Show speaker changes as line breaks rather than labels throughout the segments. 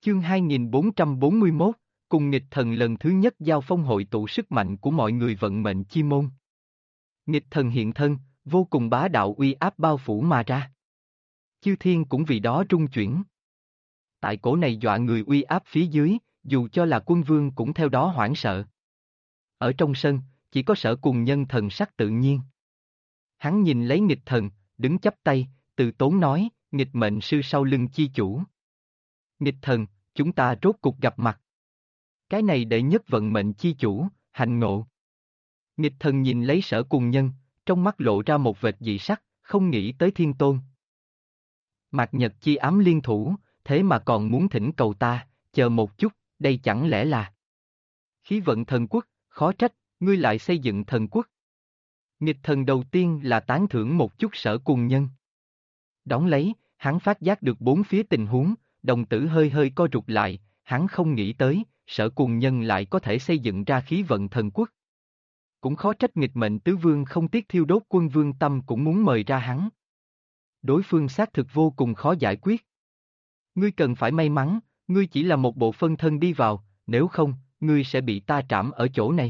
Chương 2441, cùng nghịch thần lần thứ nhất giao phong hội tụ sức mạnh của mọi người vận mệnh chi môn. Nghịch thần hiện thân, vô cùng bá đạo uy áp bao phủ mà ra. Chư thiên cũng vì đó rung chuyển. Tại cổ này dọa người uy áp phía dưới, dù cho là quân vương cũng theo đó hoảng sợ. Ở trong sân, chỉ có Sở Cùng Nhân thần sắc tự nhiên. Hắn nhìn lấy nghịch thần, đứng chắp tay, từ tốn nói, nghịch mệnh sư sau lưng chi chủ. Nghịch thần, chúng ta rốt cục gặp mặt. Cái này đệ nhất vận mệnh chi chủ, hành ngộ. Nghịch thần nhìn lấy Sở Cùng Nhân, trong mắt lộ ra một vệt dị sắc, không nghĩ tới thiên tôn. Mạc Nhật chi ám liên thủ, thế mà còn muốn thỉnh cầu ta, chờ một chút, đây chẳng lẽ là khí vận thần quốc, khó trách, ngươi lại xây dựng thần quốc. Nghịch thần đầu tiên là tán thưởng một chút Sở Cùng Nhân. Đón lấy, hắn phát giác được bốn phía tình huống, đồng tử hơi hơi co rụt lại, hắn không nghĩ tới, Sở Cùng Nhân lại có thể xây dựng ra khí vận thần quốc. Cũng khó trách nghịch mệnh tứ vương không tiếc thiêu đốt quân vương tâm cũng muốn mời ra hắn. Đối phương xác thực vô cùng khó giải quyết. Ngươi cần phải may mắn, ngươi chỉ là một bộ phân thân đi vào, nếu không, ngươi sẽ bị ta trảm ở chỗ này.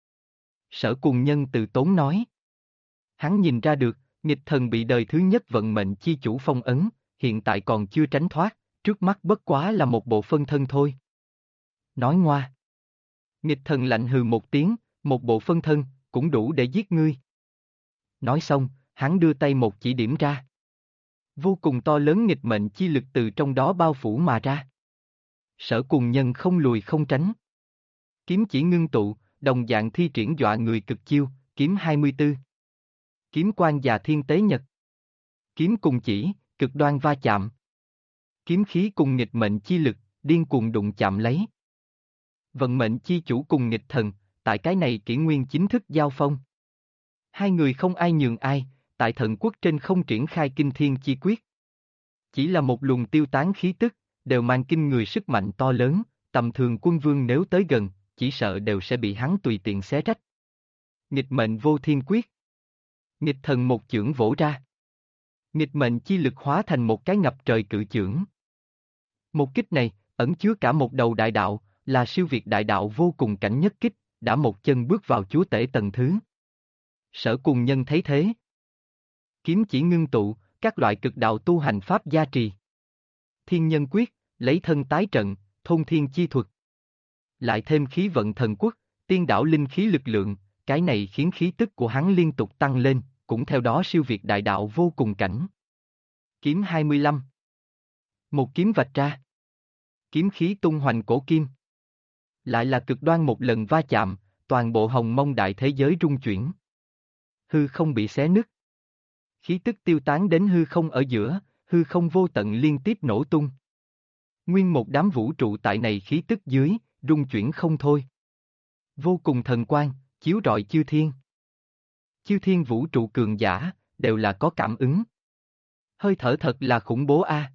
Sở Cùng Nhân từ tốn nói. Hắn nhìn ra được, nghịch thần bị đời thứ nhất vận mệnh chi chủ phong ấn, hiện tại còn chưa tránh thoát, trước mắt bất quá là một bộ phân thân thôi. Nói ngoa. Nghịch thần lạnh hừ một tiếng, một bộ phân thân, cũng đủ để giết ngươi. Nói xong, hắn đưa tay một chỉ điểm ra. Vô cùng to lớn nghịch mệnh chi lực từ trong đó bao phủ mà ra. Sở Cùng Nhân không lùi không tránh. Kiếm chỉ ngưng tụ, đồng dạng thi triển dọa người cực chiêu, kiếm 24. Kiếm quan và thiên tế nhật. Kiếm cùng chỉ, cực đoan va chạm. Kiếm khí cùng nghịch mệnh chi lực, điên cuồng đụng chạm lấy. Vận mệnh chi chủ cùng nghịch thần, tại cái này kỷ nguyên chính thức giao phong. Hai người không ai nhường ai, tại thần quốc trên không triển khai kinh thiên chi quyết. Chỉ là một luồng tiêu tán khí tức, đều mang kinh người sức mạnh to lớn, tầm thường quân vương nếu tới gần, chỉ sợ đều sẽ bị hắn tùy tiện xé rách. Nghịch mệnh vô thiên quyết. Nghịch thần một chưởng vỗ ra. Nghịch mệnh chi lực hóa thành một cái ngập trời cự chưởng. Một kích này, ẩn chứa cả một đầu đại đạo, là siêu việt đại đạo vô cùng cảnh nhất kích, đã một chân bước vào chúa tể tầng thứ. Sở Cùng Nhân thấy thế. Kiếm chỉ ngưng tụ, các loại cực đạo tu hành pháp gia trì. Thiên nhân quyết, lấy thân tái trận, thôn thiên chi thuật. Lại thêm khí vận thần quốc, tiên đảo linh khí lực lượng, cái này khiến khí tức của hắn liên tục tăng lên, cũng theo đó siêu việt đại đạo vô cùng cảnh. Kiếm 25. Một kiếm vạch ra. Kiếm khí tung hoành cổ kim. Lại là cực đoan một lần va chạm, toàn bộ hồng mông đại thế giới rung chuyển. Hư không bị xé nứt. Khí tức tiêu tán đến hư không ở giữa, hư không vô tận liên tiếp nổ tung. Nguyên một đám vũ trụ tại này khí tức dưới, rung chuyển không thôi. Vô cùng thần quang, chiếu rọi chư thiên. Chư thiên vũ trụ cường giả, đều là có cảm ứng. Hơi thở thật là khủng bố a.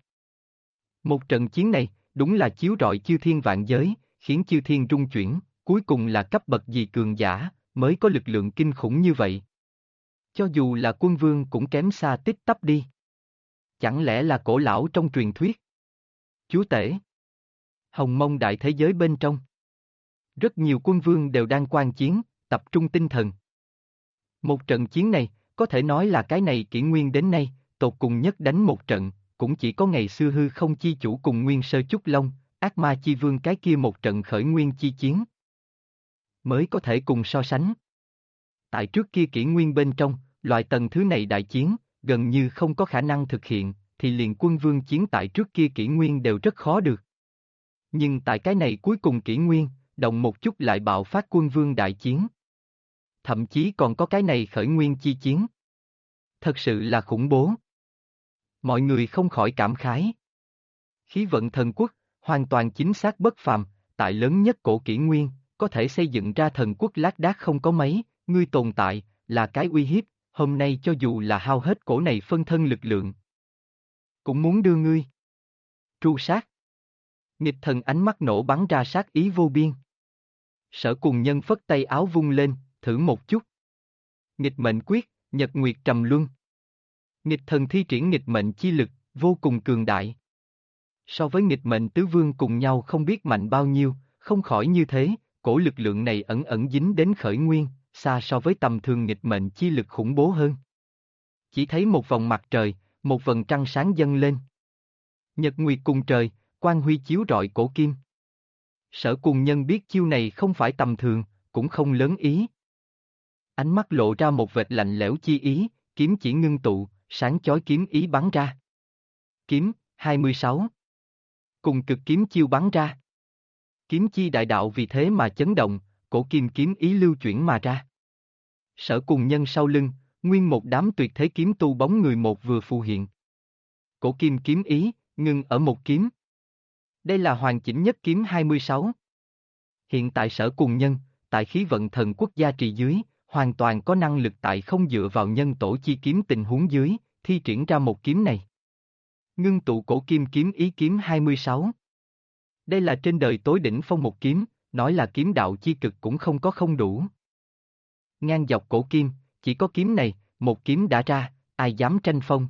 Một trận chiến này, đúng là chiếu rọi chư thiên vạn giới, khiến chư thiên rung chuyển, cuối cùng là cấp bậc gì cường giả, mới có lực lượng kinh khủng như vậy. Cho dù là quân vương cũng kém xa tít tắp đi. Chẳng lẽ là cổ lão trong truyền thuyết? Chúa tể. Hồng mông đại thế giới bên trong. Rất nhiều quân vương đều đang quan chiến, tập trung tinh thần. Một trận chiến này, có thể nói là cái này kỷ nguyên đến nay, tột cùng nhất đánh một trận, cũng chỉ có ngày xưa hư không chi chủ cùng nguyên sơ Chúc Long, ác ma chi vương cái kia một trận khởi nguyên chi chiến. Mới có thể cùng so sánh. Tại trước kia kỷ nguyên bên trong, loại tầng thứ này đại chiến, gần như không có khả năng thực hiện, thì liền quân vương chiến tại trước kia kỷ nguyên đều rất khó được. Nhưng tại cái này cuối cùng kỷ nguyên, động một chút lại bạo phát quân vương đại chiến. Thậm chí còn có cái này khởi nguyên chi chiến. Thật sự là khủng bố. Mọi người không khỏi cảm khái. Khí vận thần quốc, hoàn toàn chính xác bất phàm, tại lớn nhất cổ kỷ nguyên, có thể xây dựng ra thần quốc lác đác không có mấy, ngươi tồn tại, là cái uy hiếp, hôm nay cho dù là hao hết cổ này phân thân lực lượng. Cũng muốn đưa ngươi tru sát. Nghịch thần ánh mắt nổ bắn ra sát ý vô biên. Sở Cùng Nhân phất tay áo vung lên, thử một chút. Nghịch mệnh quyết, nhật nguyệt trầm luân. Nghịch thần thi triển nghịch mệnh chi lực, vô cùng cường đại. So với nghịch mệnh tứ vương cùng nhau không biết mạnh bao nhiêu, không khỏi như thế, cổ lực lượng này ẩn ẩn dính đến khởi nguyên, xa so với tầm thường nghịch mệnh chi lực khủng bố hơn. Chỉ thấy một vòng mặt trời, một vầng trăng sáng dâng lên. Nhật nguyệt cùng trời, quang huy chiếu rọi cổ kim. Sở Cùng Nhân biết chiêu này không phải tầm thường, cũng không lớn ý. Ánh mắt lộ ra một vệt lạnh lẽo chi ý, kiếm chỉ ngưng tụ, sáng chói kiếm ý bắn ra. Kiếm, 26. Cùng cực kiếm chiêu bắn ra. Kiếm chi đại đạo vì thế mà chấn động, cổ kim kiếm ý lưu chuyển mà ra. Sở Cùng Nhân sau lưng, nguyên một đám tuyệt thế kiếm tu bóng người một vừa phù hiện. Cổ kim kiếm ý, ngưng ở một kiếm. Đây là hoàn chỉnh nhất kiếm 26. Hiện tại Sở Cùng Nhân, tại khí vận thần quốc gia trì dưới, hoàn toàn có năng lực tại không dựa vào nhân tổ chi kiếm tình huống dưới, thi triển ra một kiếm này. Ngưng tụ cổ kim kiếm ý kiếm 26. Đây là trên đời tối đỉnh phong một kiếm, nói là kiếm đạo chi cực cũng không có không đủ. Ngang dọc cổ kim, chỉ có kiếm này, một kiếm đã ra, ai dám tranh phong.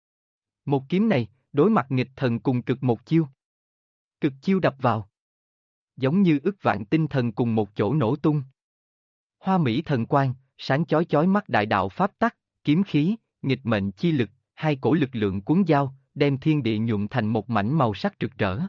Một kiếm này, đối mặt nghịch thần cùng cực một chiêu. Cực chiêu đập vào. Giống như ức vạn tinh thần cùng một chỗ nổ tung. Hoa mỹ thần quang, sáng chói chói mắt đại đạo pháp tắc, kiếm khí, nghịch mệnh chi lực, hai cổ lực lượng cuốn giao, đem thiên địa nhuộm thành một mảnh màu sắc rực rỡ.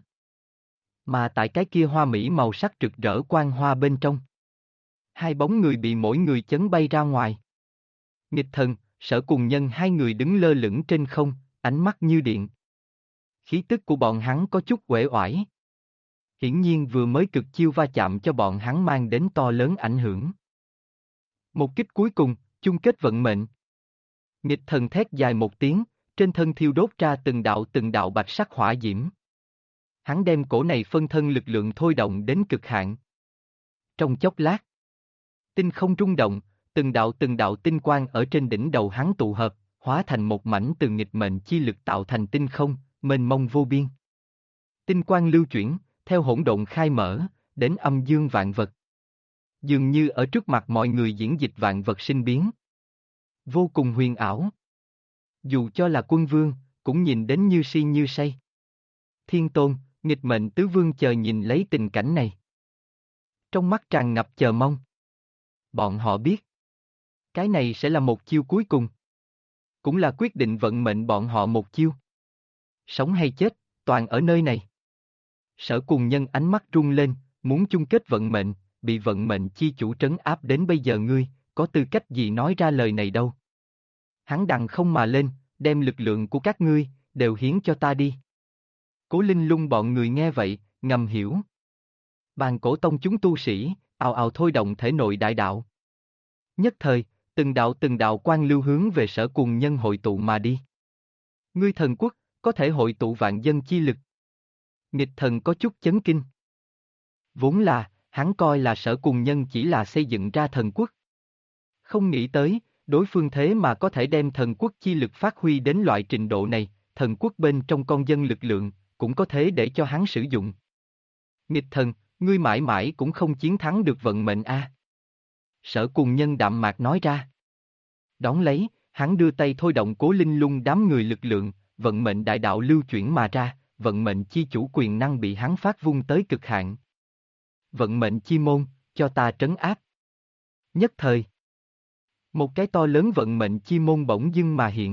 Mà tại cái kia hoa mỹ màu sắc rực rỡ quang hoa bên trong, hai bóng người bị mỗi người chấn bay ra ngoài. Nghịch thần, Sở Cùng Nhân hai người đứng lơ lửng trên không, ánh mắt như điện. Khí tức của bọn hắn có chút uể oải. Hiển nhiên vừa mới cực chiêu va chạm cho bọn hắn mang đến to lớn ảnh hưởng. Một kích cuối cùng, chung kết vận mệnh. Nghịch thần thét dài một tiếng, trên thân thiêu đốt ra từng đạo bạch sắc hỏa diễm. Hắn đem cổ này phân thân lực lượng thôi động đến cực hạn. Trong chốc lát, tinh không rung động, từng đạo tinh quang ở trên đỉnh đầu hắn tụ hợp, hóa thành một mảnh từ nghịch mệnh chi lực tạo thành tinh không, mênh mông vô biên. Tinh quang lưu chuyển, theo hỗn độn khai mở, đến âm dương vạn vật. Dường như ở trước mặt mọi người diễn dịch vạn vật sinh biến. Vô cùng huyền ảo. Dù cho là quân vương, cũng nhìn đến như si như say. Thiên Tôn, nghịch mệnh tứ vương chờ nhìn lấy tình cảnh này. Trong mắt tràn ngập chờ mong. Bọn họ biết, cái này sẽ là một chiêu cuối cùng. Cũng là quyết định vận mệnh bọn họ một chiêu. Sống hay chết, toàn ở nơi này. Sở Cùng Nhân ánh mắt rung lên, muốn chung kết vận mệnh, bị vận mệnh chi chủ trấn áp đến bây giờ ngươi, có tư cách gì nói ra lời này đâu. Hắn đằng không mà lên, đem lực lượng của các ngươi, đều hiến cho ta đi. Cố Linh Lung bọn người nghe vậy, ngầm hiểu. Bàn cổ tông chúng tu sĩ, ào ào thôi động thể nội đại đạo. Nhất thời, từng đạo quang lưu hướng về Sở Cùng Nhân hội tụ mà đi. Ngươi thần quốc, có thể hội tụ vạn dân chi lực. Nghịch thần có chút chấn kinh. Vốn là, hắn coi là Sở Cùng Nhân chỉ là xây dựng ra thần quốc. Không nghĩ tới, đối phương thế mà có thể đem thần quốc chi lực phát huy đến loại trình độ này, thần quốc bên trong con dân lực lượng, cũng có thế để cho hắn sử dụng. Nghịch thần, ngươi mãi mãi cũng không chiến thắng được vận mệnh a. Sở Cùng Nhân đạm mạc nói ra. Đón lấy, hắn đưa tay thôi động Cố Linh Lung đám người lực lượng, vận mệnh đại đạo lưu chuyển mà ra, vận mệnh chi chủ quyền năng bị hắn phát vung tới cực hạn. Vận mệnh chi môn, cho ta trấn áp. Nhất thời, một cái to lớn vận mệnh chi môn bỗng dưng mà hiện.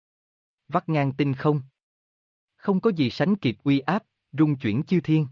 Vắt ngang tinh không. Không có gì sánh kịp uy áp, rung chuyển chư thiên.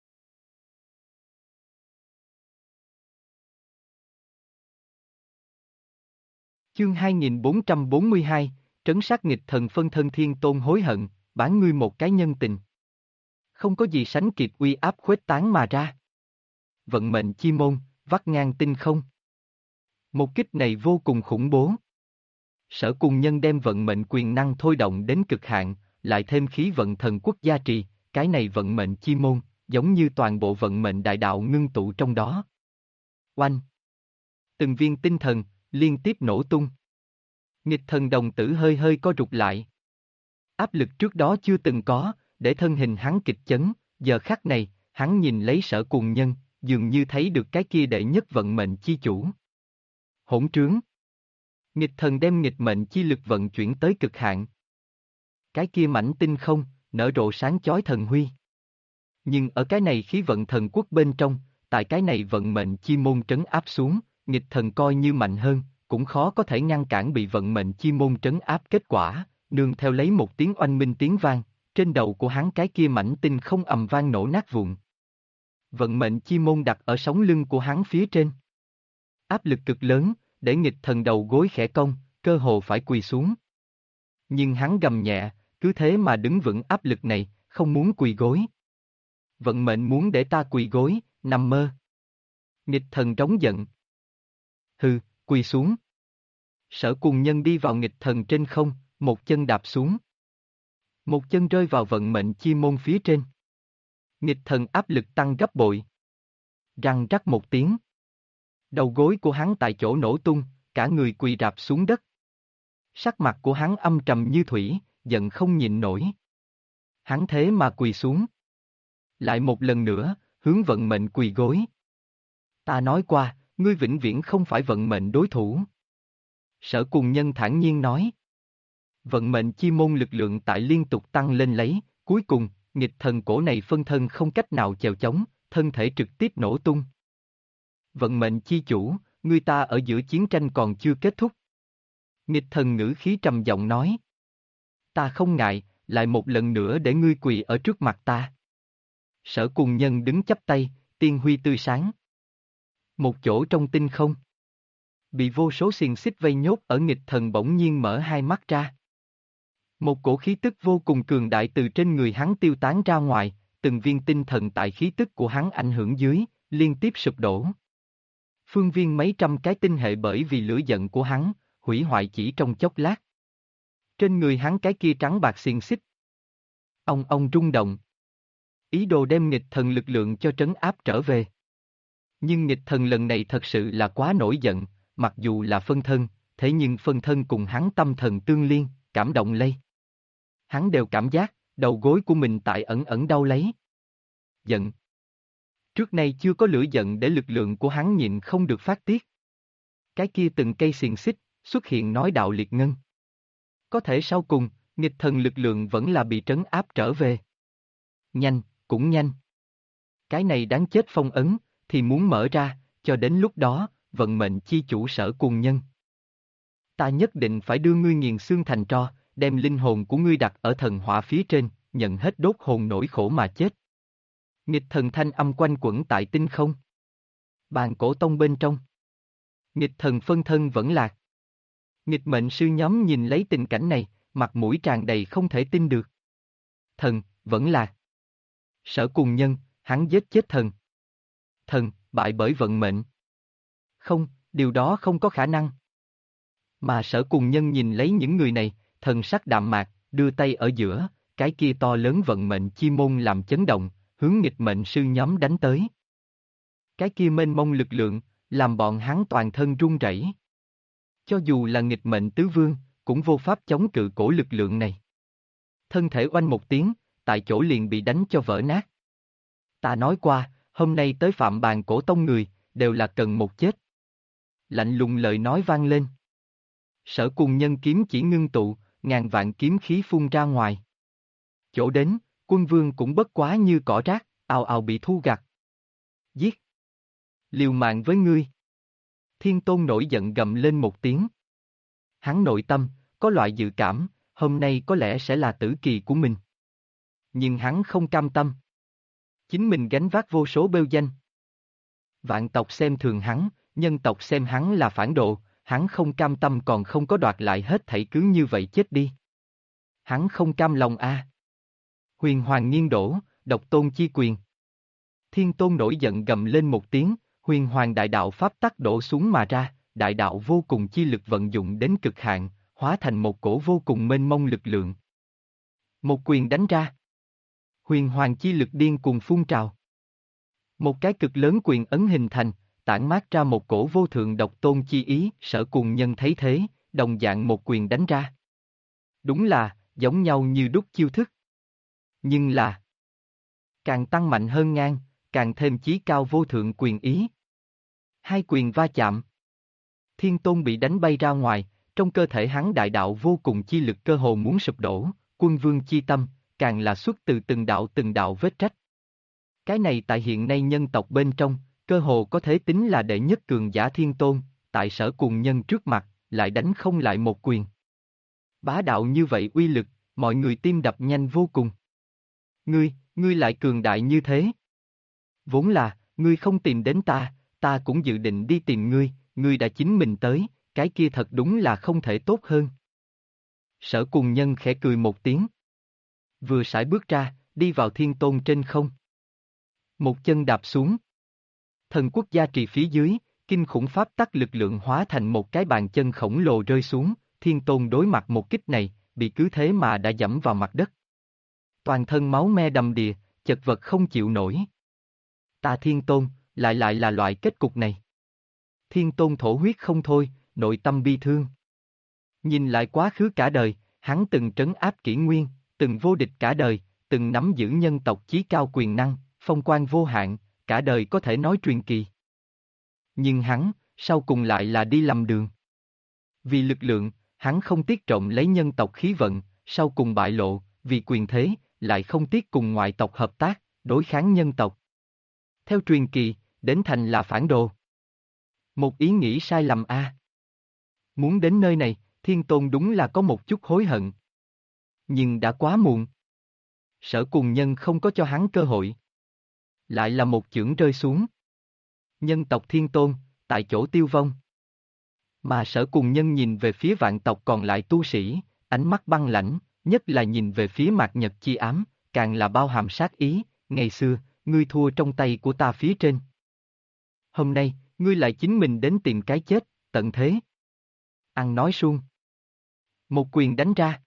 Chương 2442, trấn sát nghịch thần phân thân Thiên Tôn hối hận, bán ngươi một cái nhân tình. Không có gì sánh kịp uy áp khuếch tán mà ra. Vận mệnh chi môn, vắt ngang tinh không. Một kích này vô cùng khủng bố. Sở Cùng Nhân đem vận mệnh quyền năng thôi động đến cực hạn, lại thêm khí vận thần quốc gia trì, cái này vận mệnh chi môn, giống như toàn bộ vận mệnh đại đạo ngưng tụ trong đó. Oanh! Từng viên tinh thần, liên tiếp nổ tung. Nghịch thần đồng tử hơi hơi co rụt lại. Áp lực trước đó chưa từng có, để thân hình hắn kịch chấn, giờ khắc này, hắn nhìn lấy Sở Cùng Nhân, dường như thấy được cái kia đệ nhất vận mệnh chi chủ. Hỗn trướng! Nghịch thần đem nghịch mệnh chi lực vận chuyển tới cực hạn. Cái kia mảnh tinh không, nở rộ sáng chói thần huy. Nhưng ở cái này khí vận thần quốc bên trong, tại cái này vận mệnh chi môn trấn áp xuống, nghịch thần coi như mạnh hơn, cũng khó có thể ngăn cản bị vận mệnh chi môn trấn áp kết quả, nương theo lấy một tiếng oanh minh tiếng vang, trên đầu của hắn cái kia mảnh tinh không ầm vang nổ nát vụn. Vận mệnh chi môn đặt ở sống lưng của hắn phía trên. Áp lực cực lớn, để nghịch thần đầu gối khẽ cong, cơ hồ phải quỳ xuống. Nhưng hắn gầm nhẹ, cứ thế mà đứng vững áp lực này, không muốn quỳ gối. Vận mệnh muốn để ta quỳ gối, nằm mơ. Nghịch thần trống giận. Hừ, quỳ xuống. Sở Cùng Nhân đi vào nghịch thần trên không, một chân đạp xuống. Một chân rơi vào vận mệnh chi môn phía trên. Nghịch thần áp lực tăng gấp bội. Răng rắc một tiếng. Đầu gối của hắn tại chỗ nổ tung, cả người quỳ rạp xuống đất. Sắc mặt của hắn âm trầm như thủy, giận không nhịn nổi. Hắn thế mà quỳ xuống. Lại một lần nữa, hướng vận mệnh quỳ gối. Ta nói qua, ngươi vĩnh viễn không phải vận mệnh đối thủ. Sở Cùng Nhân thản nhiên nói. Vận mệnh chi môn lực lượng tại liên tục tăng lên lấy, cuối cùng, nghịch thần cổ này phân thân không cách nào chèo chống, thân thể trực tiếp nổ tung. Vận mệnh chi chủ, ngươi ta ở giữa chiến tranh còn chưa kết thúc. Nghịch thần ngữ khí trầm giọng nói. Ta không ngại, lại một lần nữa để ngươi quỳ ở trước mặt ta. Sở Cùng Nhân đứng chắp tay, tiên huy tươi sáng. Một chỗ trong tinh không. Bị vô số xiềng xích vây nhốt ở nghịch thần bỗng nhiên mở hai mắt ra. Một cổ khí tức vô cùng cường đại từ trên người hắn tiêu tán ra ngoài, từng viên tinh thần tại khí tức của hắn ảnh hưởng dưới, liên tiếp sụp đổ. Phương viên mấy trăm cái tinh hệ bởi vì lửa giận của hắn, hủy hoại chỉ trong chốc lát. Trên người hắn cái kia trắng bạc xiềng xích. Ông rung động. Ý đồ đem nghịch thần lực lượng cho trấn áp trở về. Nhưng nghịch thần lần này thật sự là quá nổi giận, mặc dù là phân thân, thế nhưng phân thân cùng hắn tâm thần tương liên, cảm động lây. Hắn đều cảm giác, đầu gối của mình tại ẩn ẩn đau lấy. Giận. Trước nay chưa có lửa giận để lực lượng của hắn nhịn không được phát tiết. Cái kia từng cây xiềng xích, xuất hiện nói đạo liệt ngân. Có thể sau cùng, nghịch thần lực lượng vẫn là bị trấn áp trở về. Nhanh, cũng nhanh. Cái này đáng chết phong ấn, thì muốn mở ra, cho đến lúc đó, vận mệnh chi chủ Sở Cùng Nhân. Ta nhất định phải đưa ngươi nghiền xương thành tro, đem linh hồn của ngươi đặt ở thần hỏa phía trên, nhận hết đốt hồn nỗi khổ mà chết. Nghịch thần thanh âm quanh quẩn tại tinh không. Bàn cổ tông bên trong. Nghịch thần phân thân vẫn lạc. Nghịch mệnh sư nhóm nhìn lấy tình cảnh này, mặt mũi tràn đầy không thể tin được. Thần, vẫn lạc. Sở Cùng Nhân, hắn giết chết thần. Thần, bại bởi vận mệnh. Không, điều đó không có khả năng. Mà Sở Cùng Nhân nhìn lấy những người này, thần sắc đạm mạc, đưa tay ở giữa, cái kia to lớn vận mệnh chi môn làm chấn động, hướng nghịch mệnh sư nhóm đánh tới. Cái kia mênh mông lực lượng, làm bọn hắn toàn thân run rẩy. Cho dù là nghịch mệnh tứ vương, cũng vô pháp chống cự cổ lực lượng này. Thân thể oanh một tiếng, tại chỗ liền bị đánh cho vỡ nát. Ta nói qua, hôm nay tới phạm bàn cổ tông người, đều là cần một chết. Lạnh lùng lời nói vang lên. Sở Cùng Nhân kiếm chỉ ngưng tụ, ngàn vạn kiếm khí phun ra ngoài. Chỗ đến, quân vương cũng bất quá như cỏ rác, ào ào bị thu gặt. Giết! Liều mạng với ngươi! Thiên Tôn nổi giận gầm lên một tiếng. Hắn nội tâm, có loại dự cảm, hôm nay có lẽ sẽ là tử kỳ của mình. Nhưng hắn không cam tâm. Chính mình gánh vác vô số bêu danh. Vạn tộc xem thường hắn, nhân tộc xem hắn là phản đồ, hắn không cam tâm còn không có đoạt lại hết thảy cứ như vậy chết đi. Hắn không cam lòng a. Huyền hoàng nghiêng đổ, độc tôn chi quyền. Thiên Tôn nổi giận gầm lên một tiếng, huyền hoàng đại đạo pháp tắc đổ xuống mà ra, đại đạo vô cùng chi lực vận dụng đến cực hạn, hóa thành một cổ vô cùng mênh mông lực lượng. Một quyền đánh ra. Huyền hoàng chi lực điên cuồng phun trào. Một cái cực lớn quyền ấn hình thành, tản mát ra một cổ vô thượng độc tôn chi ý, Sở Cùng Nhân thấy thế, đồng dạng một quyền đánh ra. Đúng là, giống nhau như đúc chiêu thức. Nhưng là, càng tăng mạnh hơn ngang, càng thêm chí cao vô thượng quyền ý. Hai quyền va chạm. Thiên Tôn bị đánh bay ra ngoài, trong cơ thể hắn đại đạo vô cùng chi lực cơ hồ muốn sụp đổ, quân vương chi tâm, càng là xuất từ từng đạo vết rách. Cái này tại hiện nay nhân tộc bên trong, cơ hồ có thể tính là đệ nhất cường giả thiên tôn, tại Sở Cùng Nhân trước mặt, lại đánh không lại một quyền. Bá đạo như vậy uy lực, mọi người tim đập nhanh vô cùng. Ngươi lại cường đại như thế. Vốn là, ngươi không tìm đến ta, ta cũng dự định đi tìm ngươi, ngươi đã chính mình tới, cái kia thật đúng là không thể tốt hơn. Sở Cùng Nhân khẽ cười một tiếng. Vừa sải bước ra, đi vào thiên tôn trên không. Một chân đạp xuống. Thần quốc gia trì phía dưới, kinh khủng pháp tắc lực lượng hóa thành một cái bàn chân khổng lồ rơi xuống, thiên tôn đối mặt một kích này, bị cứ thế mà đã dẫm vào mặt đất. Toàn thân máu me đầm đìa, chật vật không chịu nổi. Ta thiên tôn, lại là loại kết cục này. Thiên tôn thổ huyết không thôi, nội tâm bi thương. Nhìn lại quá khứ cả đời, hắn từng trấn áp kỷ nguyên, từng vô địch cả đời, từng nắm giữ nhân tộc chí cao quyền năng, phong quan vô hạn, cả đời có thể nói truyền kỳ. Nhưng hắn, sau cùng lại là đi lầm đường. Vì lực lượng, hắn không tiếc trộm lấy nhân tộc khí vận, sau cùng bại lộ, vì quyền thế, lại không tiếc cùng ngoại tộc hợp tác, đối kháng nhân tộc. Theo truyền kỳ, đến thành là phản đồ. Một ý nghĩ sai lầm a. Muốn đến nơi này, thiên tôn đúng là có một chút hối hận. Nhưng đã quá muộn. Sở Cùng Nhân không có cho hắn cơ hội. Lại là một chưởng rơi xuống. Nhân tộc thiên tôn, tại chỗ tiêu vong. Mà Sở Cùng Nhân nhìn về phía vạn tộc còn lại tu sĩ, ánh mắt băng lãnh, nhất là nhìn về phía Mạc Nhật Chi Ám, càng là bao hàm sát ý, ngày xưa, ngươi thua trong tay của ta phía trên. Hôm nay, ngươi lại chính mình đến tìm cái chết, tận thế. Ăn nói suông. Một quyền đánh ra.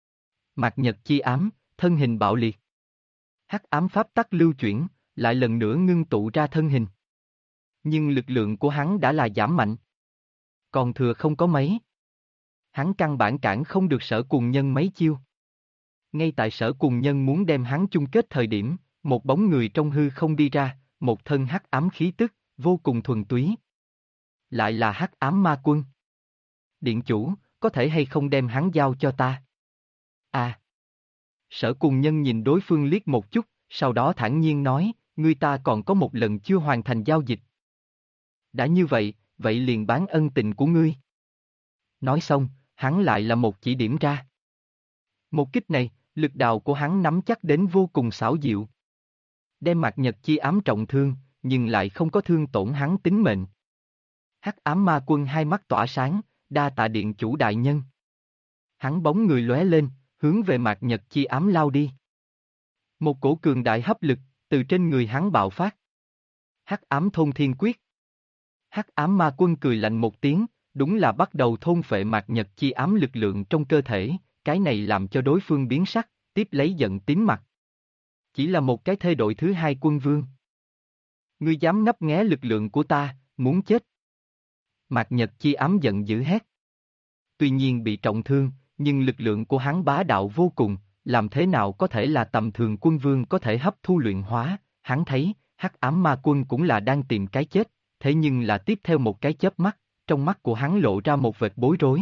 Mạc Nhật Chi Ám, thân hình bạo liệt. Hắc ám pháp tắc lưu chuyển, lại lần nữa ngưng tụ ra thân hình. Nhưng lực lượng của hắn đã là giảm mạnh. Còn thừa không có mấy. Hắn căn bản cản không được Sở Cùng Nhân mấy chiêu. Ngay tại Sở Cùng Nhân muốn đem hắn chung kết thời điểm, một bóng người trong hư không đi ra, một thân hắc ám khí tức, vô cùng thuần túy. Lại là hắc ám ma quân. Điện chủ, có thể hay không đem hắn giao cho ta? À. Sở Cùng Nhân nhìn đối phương liếc một chút, sau đó thản nhiên nói, ngươi ta còn có một lần chưa hoàn thành giao dịch. Đã như vậy, vậy liền bán ân tình của ngươi. Nói xong, hắn lại là một chỉ điểm ra. Một kích này, lực đạo của hắn nắm chắc đến vô cùng xảo diệu. Đem Mạc Nhật Chi Ám trọng thương, nhưng lại không có thương tổn hắn tính mệnh. Hắc ám ma quân hai mắt tỏa sáng, đa tạ điện chủ đại nhân. Hắn bóng người lóe lên, hướng về Mạc Nhật Chi Ám lao đi. Một cổ cường đại hấp lực, từ trên người hắn bạo phát. Hắc ám thôn thiên quyết. Hắc ám ma quân cười lạnh một tiếng, đúng là bắt đầu thôn phệ Mạc Nhật Chi Ám lực lượng trong cơ thể, cái này làm cho đối phương biến sắc, tiếp lấy giận tím mặt. Chỉ là một cái thay đổi thứ hai quân vương. Ngươi dám ngấp nghé lực lượng của ta, muốn chết. Mạc Nhật Chi Ám giận dữ hét. Tuy nhiên bị trọng thương, nhưng lực lượng của hắn bá đạo vô cùng, làm thế nào có thể là tầm thường quân vương có thể hấp thu luyện hóa, hắn thấy, hắc ám ma quân cũng là đang tìm cái chết, thế nhưng là tiếp theo một cái chớp mắt, trong mắt của hắn lộ ra một vệt bối rối.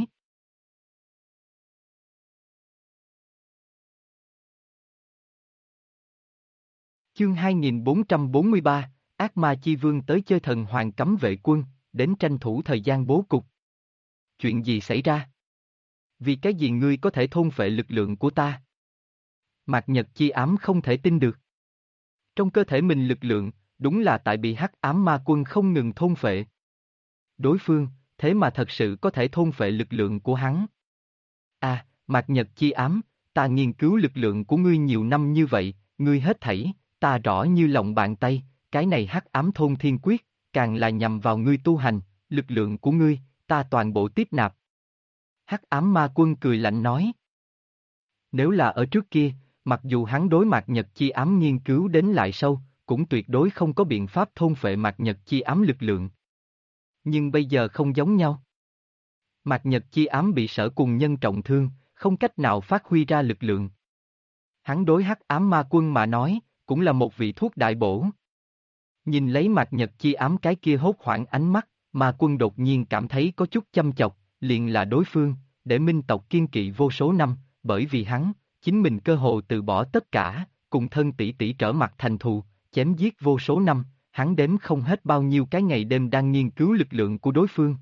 Chương 2443, Ác Ma Chi Vương tới chơi thần hoàng cấm vệ quân, đến tranh thủ thời gian bố cục. Chuyện gì xảy ra? Vì cái gì ngươi có thể thôn phệ lực lượng của ta? Mạc Nhật Chi Ám không thể tin được. Trong cơ thể mình lực lượng, đúng là tại bị hắc ám ma quân không ngừng thôn phệ. Đối phương, thế mà thật sự có thể thôn phệ lực lượng của hắn. À, Mạc Nhật Chi Ám, ta nghiên cứu lực lượng của ngươi nhiều năm như vậy, ngươi hết thảy, ta rõ như lòng bàn tay, cái này hắc ám thôn thiên quyết, càng là nhằm vào ngươi tu hành, lực lượng của ngươi, ta toàn bộ tiếp nạp. Hắc ám ma quân cười lạnh nói. Nếu là ở trước kia, mặc dù hắn đối Mạc Nhật Chi Ám nghiên cứu đến lại sâu, cũng tuyệt đối không có biện pháp thôn phệ Mạc Nhật Chi Ám lực lượng. Nhưng bây giờ không giống nhau. Mạc Nhật Chi Ám bị Sở Cùng Nhân trọng thương, không cách nào phát huy ra lực lượng. Hắn đối hắc ám ma quân mà nói, cũng là một vị thuốc đại bổ. Nhìn lấy Mạc Nhật Chi Ám cái kia hốt hoảng ánh mắt, ma quân đột nhiên cảm thấy có chút chăm chọc, liền là đối phương, để minh tộc kiên kỵ vô số năm, bởi vì hắn, chính mình cơ hồ từ bỏ tất cả, cùng thân tỷ tỷ trở mặt thành thù, chém giết vô số năm, hắn đếm không hết bao nhiêu cái ngày đêm đang nghiên cứu lực lượng của đối phương.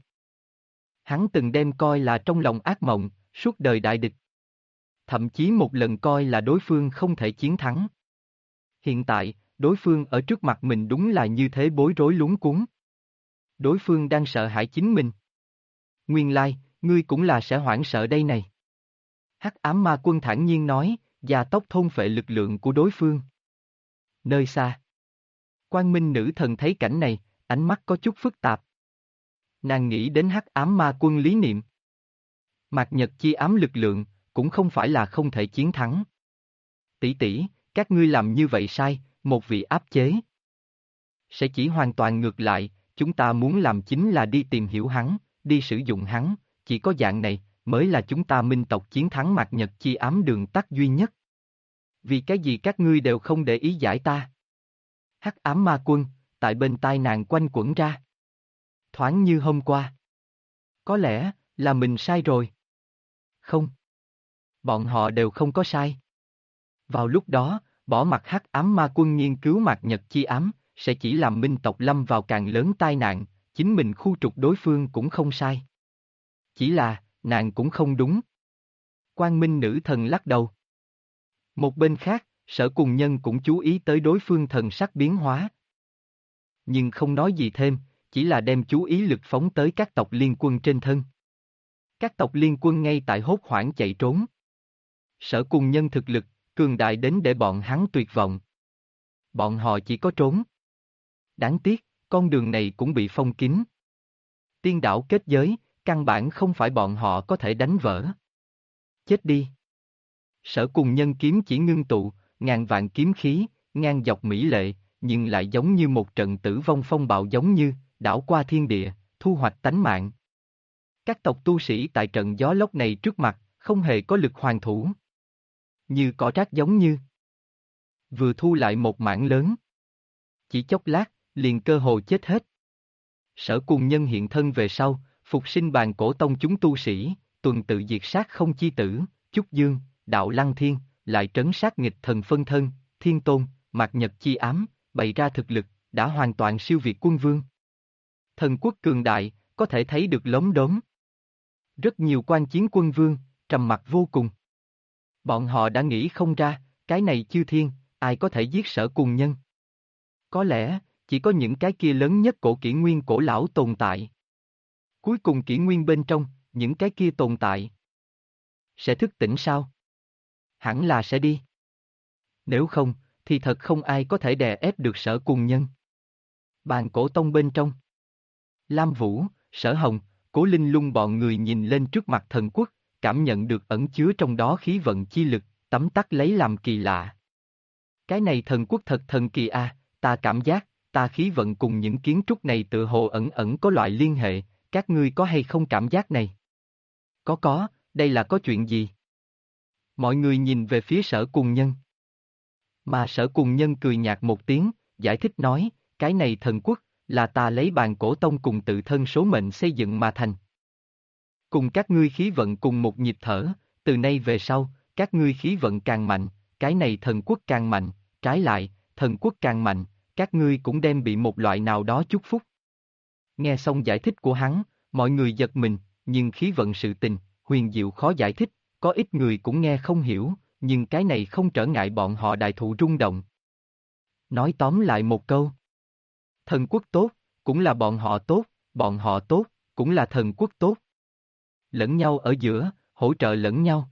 Hắn từng đem coi là trong lòng ác mộng, suốt đời đại địch. Thậm chí một lần coi là đối phương không thể chiến thắng. Hiện tại, đối phương ở trước mặt mình đúng là như thế bối rối luống cuống. Đối phương đang sợ hãi chính mình. Nguyên lai, ngươi cũng là sẽ hoảng sợ đây này. Hắc ám ma quân thản nhiên nói, gia tốc thôn phệ lực lượng của đối phương. Nơi xa, Quang Minh nữ thần thấy cảnh này, ánh mắt có chút phức tạp. Nàng nghĩ đến hắc ám ma quân lý niệm. Mạt Nhật chi ám lực lượng, cũng không phải là không thể chiến thắng. Tỷ tỷ, các ngươi làm như vậy sai, một vị áp chế. Sẽ chỉ hoàn toàn ngược lại, chúng ta muốn làm chính là đi tìm hiểu hắn, đi sử dụng hắn, chỉ có dạng này, mới là chúng ta minh tộc chiến thắng Mạt Nhật chi ám đường tắt duy nhất. Vì cái gì các ngươi đều không để ý giải ta? Hắc ám ma quân, tại bên tai nàng quanh quẩn ra. Thoáng như hôm qua. Có lẽ, là mình sai rồi. Không. Bọn họ đều không có sai. Vào lúc đó, bỏ mặc hắc ám ma quân nghiên cứu Mạt Nhật chi ám, sẽ chỉ làm minh tộc lâm vào càng lớn tai nạn, chính mình khu trục đối phương cũng không sai. Chỉ là, nàng cũng không đúng. Quang Minh nữ thần lắc đầu. Một bên khác, Sở Cùng Nhân cũng chú ý tới đối phương thần sắc biến hóa. Nhưng không nói gì thêm, chỉ là đem chú ý lực phóng tới các tộc liên quân trên thân. Các tộc liên quân ngay tại hốt hoảng chạy trốn. Sở Cùng Nhân thực lực, cường đại đến để bọn hắn tuyệt vọng. Bọn họ chỉ có trốn. Đáng tiếc, con đường này cũng bị phong kín. Tiên đảo kết giới, căn bản không phải bọn họ có thể đánh vỡ. Chết đi. Sở Cùng Nhân kiếm chỉ ngưng tụ, ngàn vạn kiếm khí, ngang dọc mỹ lệ, nhưng lại giống như một trận tử vong phong bạo giống như, đảo qua thiên địa, thu hoạch tánh mạng. Các tộc tu sĩ tại trận gió lốc này trước mặt, không hề có lực hoàn thủ. Như cỏ rác giống như. Vừa thu lại một mảng lớn. Chỉ chốc lát, liền cơ hồ chết hết. Sở Cùng Nhân hiện thân về sau, phục sinh bàn cổ tông chúng tu sĩ, tuần tự diệt sát không chi tử, Chúc Dương, Đạo Lăng Thiên, lại trấn sát nghịch thần phân thân, Thiên Tôn, Mạt Nhật chi ám, bày ra thực lực, đã hoàn toàn siêu việt quân vương. Thần quốc cường đại, có thể thấy được lốm đốm. Rất nhiều quan chiến quân vương, trầm mặc vô cùng. Bọn họ đã nghĩ không ra, cái này chư thiên, ai có thể giết Sở Cùng Nhân. Có lẽ, chỉ có những cái kia lớn nhất cổ kỷ nguyên cổ lão tồn tại. Cuối cùng kỷ nguyên bên trong, những cái kia tồn tại. Sẽ thức tỉnh sao? Hẳn là sẽ đi. Nếu không, thì thật không ai có thể đè ép được Sở Cùng Nhân. Bàn cổ tông bên trong. Lam Vũ, Sở Hồng, Cố Linh Lung bọn người nhìn lên trước mặt thần quốc, cảm nhận được ẩn chứa trong đó khí vận chi lực, tấm tắc lấy làm kỳ lạ. Cái này thần quốc thật thần kỳ a, ta cảm giác, ta khí vận cùng những kiến trúc này tự hồ ẩn ẩn có loại liên hệ, các ngươi có hay không cảm giác này? Có, đây là có chuyện gì? Mọi người nhìn về phía Sở Cùng Nhân. Mà Sở Cùng Nhân cười nhạt một tiếng, giải thích nói, cái này thần quốc, là ta lấy bàn cổ tông cùng tự thân số mệnh xây dựng mà thành. Cùng các ngươi khí vận cùng một nhịp thở, từ nay về sau, các ngươi khí vận càng mạnh, cái này thần quốc càng mạnh, trái lại, thần quốc càng mạnh, các ngươi cũng đem bị một loại nào đó chúc phúc. Nghe xong giải thích của hắn, mọi người giật mình, nhưng khí vận sự tình, huyền diệu khó giải thích, có ít người cũng nghe không hiểu, nhưng cái này không trở ngại bọn họ đại thụ rung động. Nói tóm lại một câu. Thần quốc tốt, cũng là bọn họ tốt, cũng là thần quốc tốt. Lẫn nhau ở giữa, hỗ trợ lẫn nhau.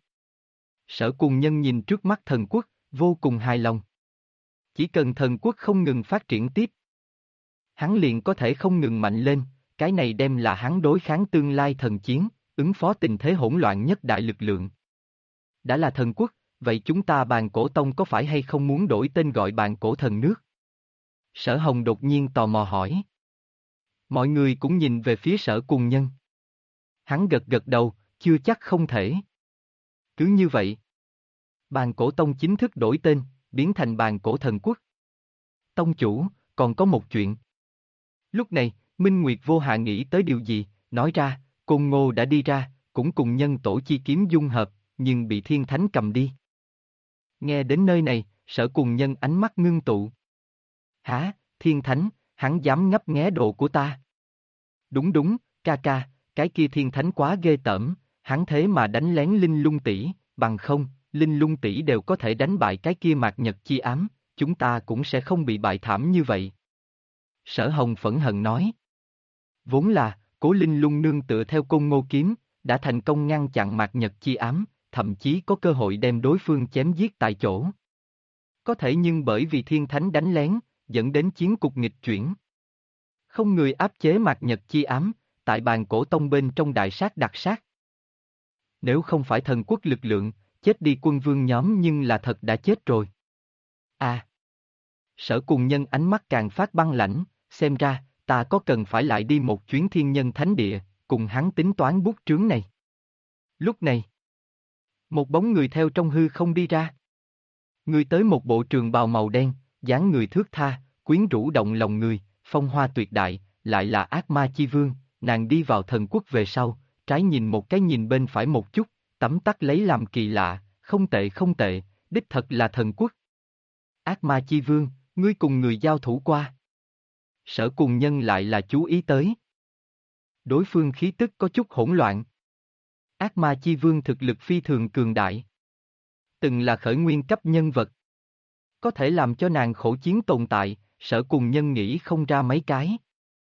Sở Cùng Nhân nhìn trước mắt thần quốc, vô cùng hài lòng. Chỉ cần thần quốc không ngừng phát triển tiếp, hắn liền có thể không ngừng mạnh lên, cái này đem là hắn đối kháng tương lai thần chiến, ứng phó tình thế hỗn loạn nhất đại lực lượng. Đã là thần quốc, vậy chúng ta bàn cổ tông có phải hay không muốn đổi tên gọi bàn cổ thần nước? Sở Hồng đột nhiên tò mò hỏi. Mọi người cũng nhìn về phía Sở Cùng Nhân. Hắn gật gật đầu, chưa chắc không thể. Cứ như vậy, bàn cổ tông chính thức đổi tên, biến thành bàn cổ thần quốc. Tông chủ, còn có một chuyện. Lúc này, Minh Nguyệt vô hạ nghĩ tới điều gì, nói ra, Côn Ngô đã đi ra, cũng cùng nhân tổ chi kiếm dung hợp, nhưng bị Thiên Thánh cầm đi. Nghe đến nơi này, Sở Cùng Nhân ánh mắt ngưng tụ. Hả, thiên thánh, hắn dám ngấp nghé đồ của ta. Đúng đúng, ca ca, cái kia thiên thánh quá ghê tởm, hắn thế mà đánh lén Linh Lung tỷ, bằng không, Linh Lung tỷ đều có thể đánh bại cái kia mạt nhật chi ám, chúng ta cũng sẽ không bị bại thảm như vậy. Sở Hồng phẫn hận nói. Vốn là, Cố Linh Lung nương tựa theo Côn Ngô kiếm, đã thành công ngăn chặn mạt nhật chi ám, thậm chí có cơ hội đem đối phương chém giết tại chỗ. Có thể nhưng bởi vì thiên thánh đánh lén, dẫn đến chiến cục nghịch chuyển. Không người áp chế mạt nhật chi ám, tại bàn cổ tông bên trong đại sát đặc sát. Nếu không phải thần quốc lực lượng, chết đi quân vương nhóm nhưng là thật đã chết rồi. À! Sở Cùng Nhân ánh mắt càng phát băng lãnh, xem ra, ta có cần phải lại đi một chuyến thiên nhân thánh địa, cùng hắn tính toán bút trướng này. Lúc này, một bóng người theo trong hư không đi ra. Người tới một bộ trường bào màu đen, dáng người thướt tha, quyến rũ động lòng người, phong hoa tuyệt đại, lại là ác ma chi vương, nàng đi vào thần quốc về sau, trái nhìn một cái nhìn bên phải một chút, tấm tắc lấy làm kỳ lạ, không tệ không tệ, đích thật là thần quốc. Ác ma chi vương, ngươi cùng người giao thủ qua. Sở Cùng Nhân lại là chú ý tới. Đối phương khí tức có chút hỗn loạn. Ác ma chi vương thực lực phi thường cường đại. Từng là khởi nguyên cấp nhân vật. Có thể làm cho nàng khổ chiến tồn tại, Sở Cùng Nhân nghĩ không ra mấy cái.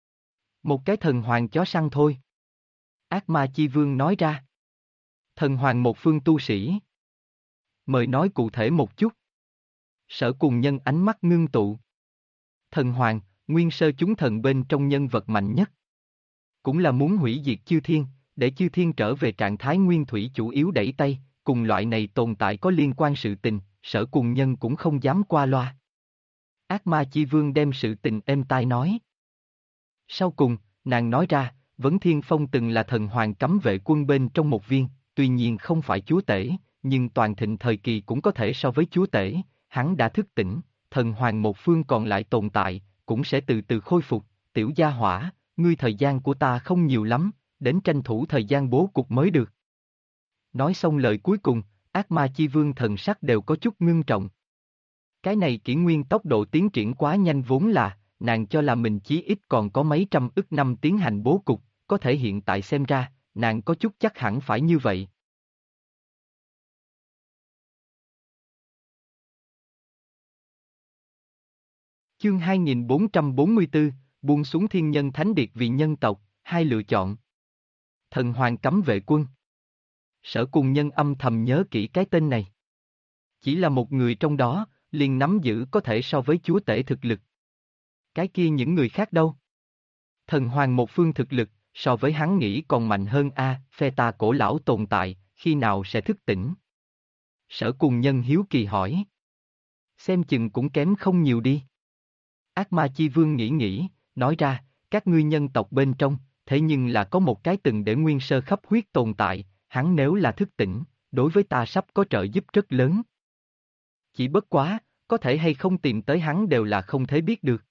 Một cái thần hoàng chó săn thôi. Ác ma chi vương nói ra. Thần hoàng một phương tu sĩ. Mời nói cụ thể một chút. Sở Cùng Nhân ánh mắt ngưng tụ. Thần hoàng, nguyên sơ chúng thần bên trong nhân vật mạnh nhất. Cũng là muốn hủy diệt chư thiên, để chư thiên trở về trạng thái nguyên thủy chủ yếu đẩy tay, cùng loại này tồn tại có liên quan sự tình, Sở Cùng Nhân cũng không dám qua loa. Ác ma chi vương đem sự tình êm tai nói. Sau cùng, nàng nói ra, Vấn Thiên Phong từng là thần hoàng cấm vệ quân bên trong một viên, tuy nhiên không phải chúa tể, nhưng toàn thịnh thời kỳ cũng có thể so với chúa tể, hắn đã thức tỉnh, thần hoàng một phương còn lại tồn tại, cũng sẽ từ từ khôi phục, tiểu gia hỏa, ngươi thời gian của ta không nhiều lắm, đến tranh thủ thời gian bố cục mới được. Nói xong lời cuối cùng, ác ma chi vương thần sắc đều có chút ngưng trọng. Cái này kỷ nguyên tốc độ tiến triển quá nhanh vốn là, nàng cho là mình chí ít còn có mấy trăm ức năm tiến hành bố cục, có thể hiện tại xem ra, nàng có chút chắc hẳn phải như vậy. Chương 2444, buông xuống thiên nhân thánh điệt vì nhân tộc, hai lựa chọn. Thần hoàng cấm vệ quân. Sở Cùng Nhân âm thầm nhớ kỹ cái tên này. Chỉ là một người trong đó, liền nắm giữ có thể so với chúa tể thực lực. Cái kia những người khác đâu? Thần hoàng một phương thực lực, so với hắn nghĩ còn mạnh hơn phe ta cổ lão tồn tại, khi nào sẽ thức tỉnh? Sở Cùng Nhân hiếu kỳ hỏi. Xem chừng cũng kém không nhiều đi. Ác ma chi vương nghĩ, nói ra, các ngươi nhân tộc bên trong, thế nhưng là có một cái từng để nguyên sơ khắp huyết tồn tại, hắn nếu là thức tỉnh, đối với ta sắp có trợ giúp rất lớn. Chỉ bất quá, có thể hay không tìm tới hắn đều là không thể biết được.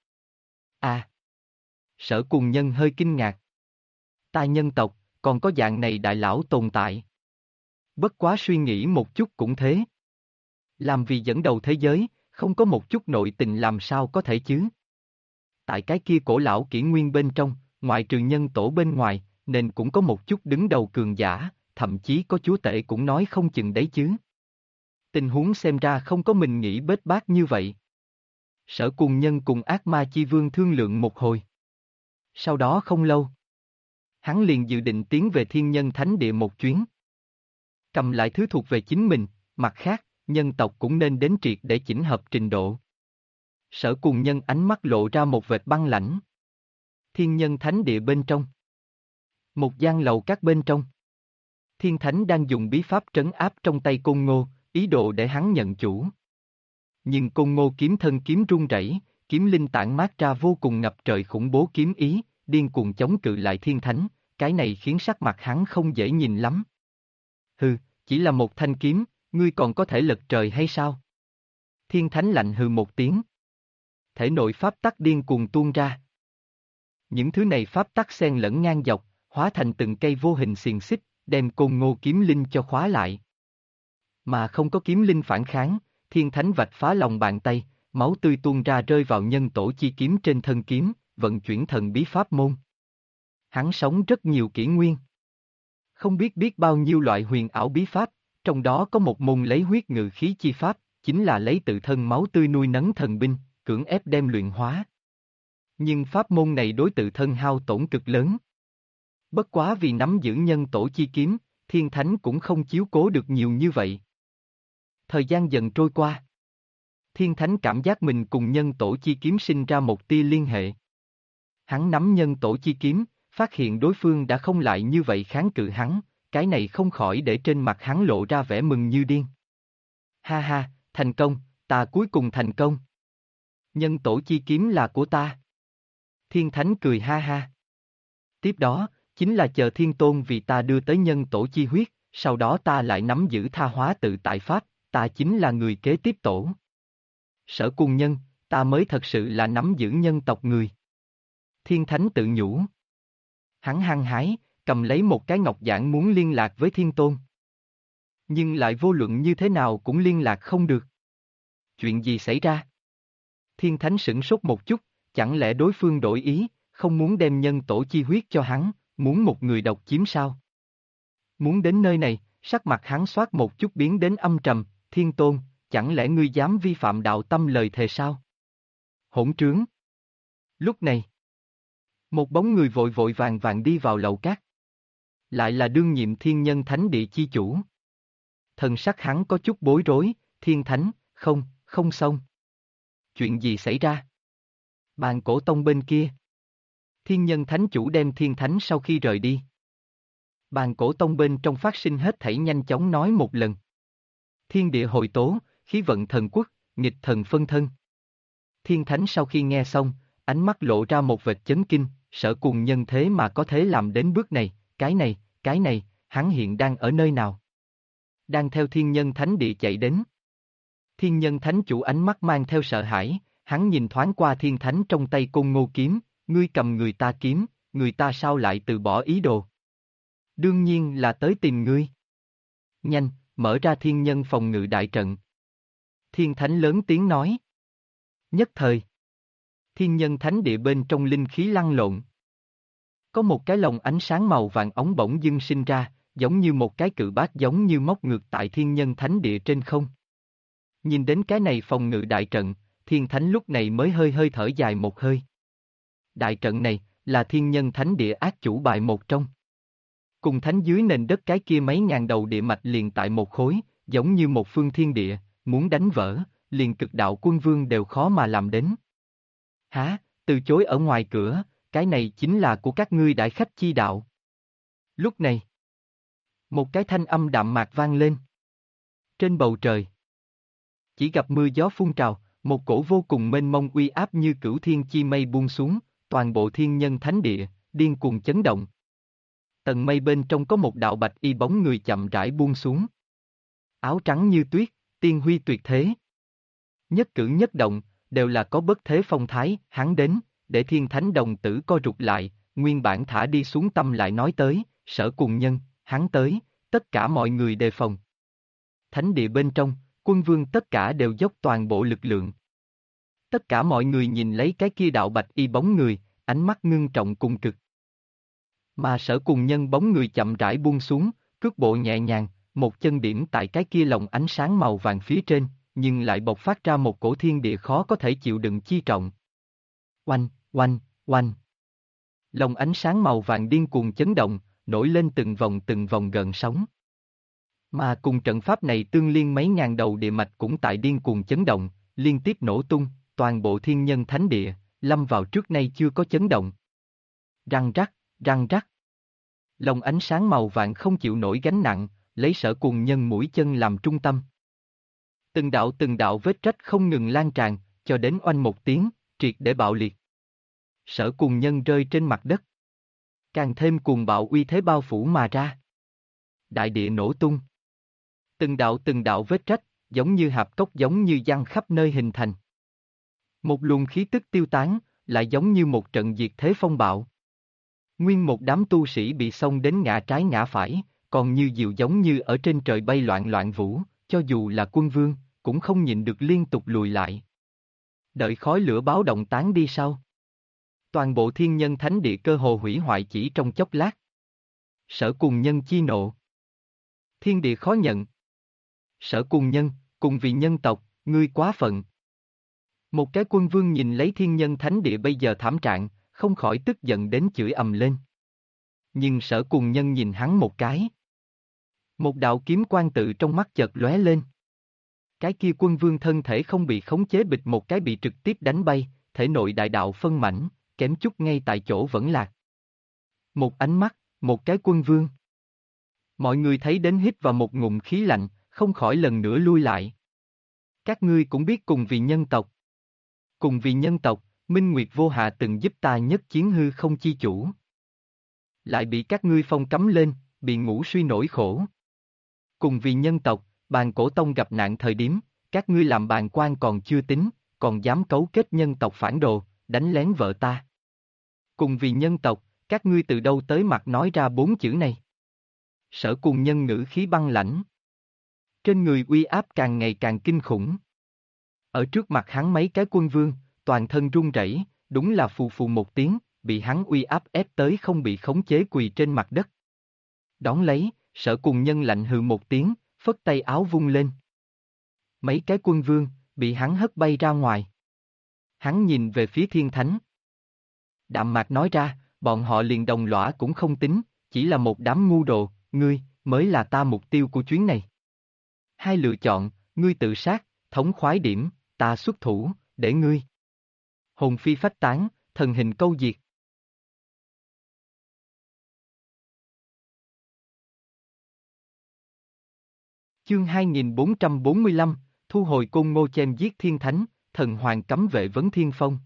Sở Cùng Nhân hơi kinh ngạc. Ta nhân tộc, còn có dạng này đại lão tồn tại. Bất quá suy nghĩ một chút cũng thế. Làm vì dẫn đầu thế giới, không có một chút nội tình làm sao có thể chứ. Tại cái kia cổ lão kỷ nguyên bên trong, ngoại trừ nhân tổ bên ngoài, nên cũng có một chút đứng đầu cường giả, thậm chí có chúa tể cũng nói không chừng đấy chứ. Tình huống xem ra không có mình nghĩ bết bát như vậy. Sở Cùng Nhân cùng ác ma chi vương thương lượng một hồi. Sau đó không lâu, hắn liền dự định tiến về thiên nhân thánh địa một chuyến. Cầm lại thứ thuộc về chính mình, mặt khác, nhân tộc cũng nên đến triệt để chỉnh hợp trình độ. Sở Cùng Nhân ánh mắt lộ ra một vệt băng lãnh. Thiên nhân thánh địa bên trong. Một gian lầu các bên trong. Thiên thánh đang dùng bí pháp trấn áp trong tay Côn Ngô, ý đồ để hắn nhận chủ. Nhưng Côn Ngô kiếm thân kiếm run rẩy, kiếm linh tản mát ra vô cùng ngập trời khủng bố kiếm ý, điên cuồng chống cự lại thiên thánh, cái này khiến sắc mặt hắn không dễ nhìn lắm. Hừ, chỉ là một thanh kiếm, ngươi còn có thể lật trời hay sao? Thiên thánh lạnh hừ một tiếng. Thể nội pháp tắc điên cuồng tuôn ra. Những thứ này pháp tắc xen lẫn ngang dọc, hóa thành từng cây vô hình xiềng xích, đem Côn Ngô kiếm linh cho khóa lại. Mà không có kiếm linh phản kháng, thiên thánh vạch phá lòng bàn tay, máu tươi tuôn ra rơi vào nhân tổ chi kiếm trên thân kiếm, vận chuyển thần bí pháp môn. Hắn sống rất nhiều kỷ nguyên. Không biết bao nhiêu loại huyền ảo bí pháp, trong đó có một môn lấy huyết ngự khí chi pháp, chính là lấy tự thân máu tươi nuôi nấng thần binh, cưỡng ép đem luyện hóa. Nhưng pháp môn này đối tự thân hao tổn cực lớn. Bất quá vì nắm giữ nhân tổ chi kiếm, thiên thánh cũng không chiếu cố được nhiều như vậy. Thời gian dần trôi qua. Thiên thánh cảm giác mình cùng nhân tổ chi kiếm sinh ra một tia liên hệ. Hắn nắm nhân tổ chi kiếm, phát hiện đối phương đã không lại như vậy kháng cự hắn, cái này không khỏi để trên mặt hắn lộ ra vẻ mừng như điên. Ha ha, thành công, ta cuối cùng thành công. Nhân tổ chi kiếm là của ta. Thiên thánh cười ha ha. Tiếp đó, chính là chờ thiên tôn vì ta đưa tới nhân tổ chi huyết, sau đó ta lại nắm giữ tha hóa tự tại pháp, ta chính là người kế tiếp tổ. Sở Cùng Nhân, ta mới thật sự là nắm giữ nhân tộc người. Thiên thánh tự nhủ. Hắn hăng hái, cầm lấy một cái ngọc giản muốn liên lạc với thiên tôn. Nhưng lại vô luận như thế nào cũng liên lạc không được. Chuyện gì xảy ra? Thiên thánh sửng sốt một chút, chẳng lẽ đối phương đổi ý, không muốn đem nhân tổ chi huyết cho hắn, muốn một người độc chiếm sao? Muốn đến nơi này, sắc mặt hắn xoát một chút biến đến âm trầm, thiên tôn, chẳng lẽ ngươi dám vi phạm đạo tâm lời thề sao? Hỗn trướng! Lúc này, một bóng người vội vội vàng vàng đi vào lầu cát. Lại là đương nhiệm thiên nhân thánh địa chi chủ. Thần sắc hắn có chút bối rối, thiên thánh, không xong. Chuyện gì xảy ra? Bàn cổ tông bên kia. Thiên nhân thánh chủ đem thiên thánh sau khi rời đi. Bàn cổ tông bên trong phát sinh hết thảy nhanh chóng nói một lần. Thiên địa hồi tố, khí vận thần quốc, nghịch thần phân thân. Thiên thánh sau khi nghe xong, ánh mắt lộ ra một vệt chấn kinh, Sở Cùng Nhân thế mà có thể làm đến bước này, cái này, hắn hiện đang ở nơi nào? Đang theo thiên nhân thánh địa chạy đến. Thiên nhân thánh chủ ánh mắt mang theo sợ hãi, hắn nhìn thoáng qua thiên thánh trong tay côn ngô kiếm, ngươi cầm người ta kiếm, người ta sao lại từ bỏ ý đồ? Đương nhiên là tới tìm ngươi. Nhanh, mở ra thiên nhân phòng ngự đại trận. Thiên thánh lớn tiếng nói. Nhất thời. Thiên nhân thánh địa bên trong linh khí lăn lộn. Có một cái lồng ánh sáng màu vàng óng bỗng dưng sinh ra, giống như một cái cự bát giống như móc ngược tại thiên nhân thánh địa trên không. Nhìn đến cái này phòng ngự đại trận, thiên thánh lúc này mới hơi thở dài một hơi. Đại trận này, là thiên nhân thánh địa ác chủ bài một trong. Cùng thánh dưới nền đất cái kia mấy ngàn đầu địa mạch liền tại một khối, giống như một phương thiên địa, muốn đánh vỡ, liền cực đạo quân vương đều khó mà làm đến. Hả, từ chối ở ngoài cửa, cái này chính là của các ngươi đại khách chi đạo. Lúc này, một cái thanh âm đạm mạc vang lên. Trên bầu trời, chỉ gặp mưa gió phun trào, một cổ vô cùng mênh mông uy áp như cửu thiên chi mây buông xuống, toàn bộ thiên nhân thánh địa, điên cuồng chấn động. Tầng mây bên trong có một đạo bạch y bóng người chậm rãi buông xuống. Áo trắng như tuyết, tiên huy tuyệt thế. Nhất cử nhất động, đều là có bất thế phong thái, hắn đến, để thiên thánh đồng tử co rụt lại, nguyên bản thả đi xuống tâm lại nói tới, Sở Cùng Nhân, hắn tới, tất cả mọi người đề phòng. Thánh địa bên trong, quân vương tất cả đều dốc toàn bộ lực lượng. Tất cả mọi người nhìn lấy cái kia đạo bạch y bóng người, ánh mắt ngưng trọng cùng cực. Mà Sở Cùng Nhân bóng người chậm rãi buông xuống, cước bộ nhẹ nhàng, một chân điểm tại cái kia lồng ánh sáng màu vàng phía trên, nhưng lại bộc phát ra một cổ thiên địa khó có thể chịu đựng chi trọng. Oanh, oanh, oanh. Lồng ánh sáng màu vàng điên cuồng chấn động, nổi lên từng vòng gợn sóng. Mà cùng trận pháp này tương liên mấy ngàn đầu địa mạch cũng tại điên cuồng chấn động, liên tiếp nổ tung, toàn bộ thiên nhân thánh địa, lâm vào trước nay chưa có chấn động. Răng rắc, răng rắc. Lồng ánh sáng màu vàng không chịu nổi gánh nặng, lấy Sở Cùng Nhân mũi chân làm trung tâm. Từng đạo vết rách không ngừng lan tràn, cho đến oanh một tiếng, triệt để bạo liệt. Sở Cùng Nhân rơi trên mặt đất. Càng thêm cuồng bạo uy thế bao phủ mà ra. Đại địa nổ tung. Từng đạo vết rách, giống như hạp cốc giống như giăng khắp nơi hình thành. Một luồng khí tức tiêu tán, lại giống như một trận diệt thế phong bạo. Nguyên một đám tu sĩ bị xông đến ngã trái ngã phải, còn như diều giống như ở trên trời bay loạn loạn vũ, cho dù là quân vương, cũng không nhịn được liên tục lùi lại. Đợi khói lửa báo động tán đi sau. Toàn bộ thiên nhân thánh địa cơ hồ hủy hoại chỉ trong chốc lát. Sở Cùng Nhân chi nộ. Thiên địa khó nhận. Sở Cùng Nhân, cùng vì nhân tộc, ngươi quá phận. Một cái quân vương nhìn lấy thiên nhân thánh địa bây giờ thảm trạng, không khỏi tức giận đến chửi ầm lên. Nhưng Sở Cùng Nhân nhìn hắn một cái. Một đạo kiếm quang tự trong mắt chợt lóe lên. Cái kia quân vương thân thể không bị khống chế bịch một cái bị trực tiếp đánh bay, thể nội đại đạo phân mảnh, kém chút ngay tại chỗ vẫn lạc. Một ánh mắt, một cái quân vương. Mọi người thấy đến hít vào một ngụm khí lạnh, không khỏi lần nữa lui lại. Các ngươi cũng biết cùng vì nhân tộc. Cùng vì nhân tộc, Minh Nguyệt Vô Hạ từng giúp ta nhất chiến hư không chi chủ. Lại bị các ngươi phong cấm lên, bị ngủ suy nỗi khổ. Cùng vì nhân tộc, Bàn Cổ Tông gặp nạn thời điểm, các ngươi làm bàn quan còn chưa tính, còn dám cấu kết nhân tộc phản đồ, đánh lén vợ ta. Cùng vì nhân tộc, các ngươi từ đâu tới mặt nói ra 4 chữ này. Sở Cùng Nhân ngữ khí băng lãnh. Trên người uy áp càng ngày càng kinh khủng. Ở trước mặt hắn mấy cái quân vương, toàn thân run rẩy, đúng là phù phù một tiếng, bị hắn uy áp ép tới không bị khống chế quỳ trên mặt đất. Đón lấy, Sở Cùng Nhân lạnh hừ một tiếng, phất tay áo vung lên. Mấy cái quân vương, bị hắn hất bay ra ngoài. Hắn nhìn về phía Thiên Thánh. Đạm mạc nói ra, bọn họ liền đồng lõa cũng không tính, chỉ là một đám ngu đồ, ngươi, mới là ta mục tiêu của chuyến này. Hai lựa chọn, ngươi tự sát, thống khoái điểm, ta xuất thủ, để ngươi. Hồn phi phách tán, thần hình câu diệt. Chương 2445, thu hồi Côn Ngô chém giết Thiên Thánh, thần hoàng cấm vệ vấn thiên phong.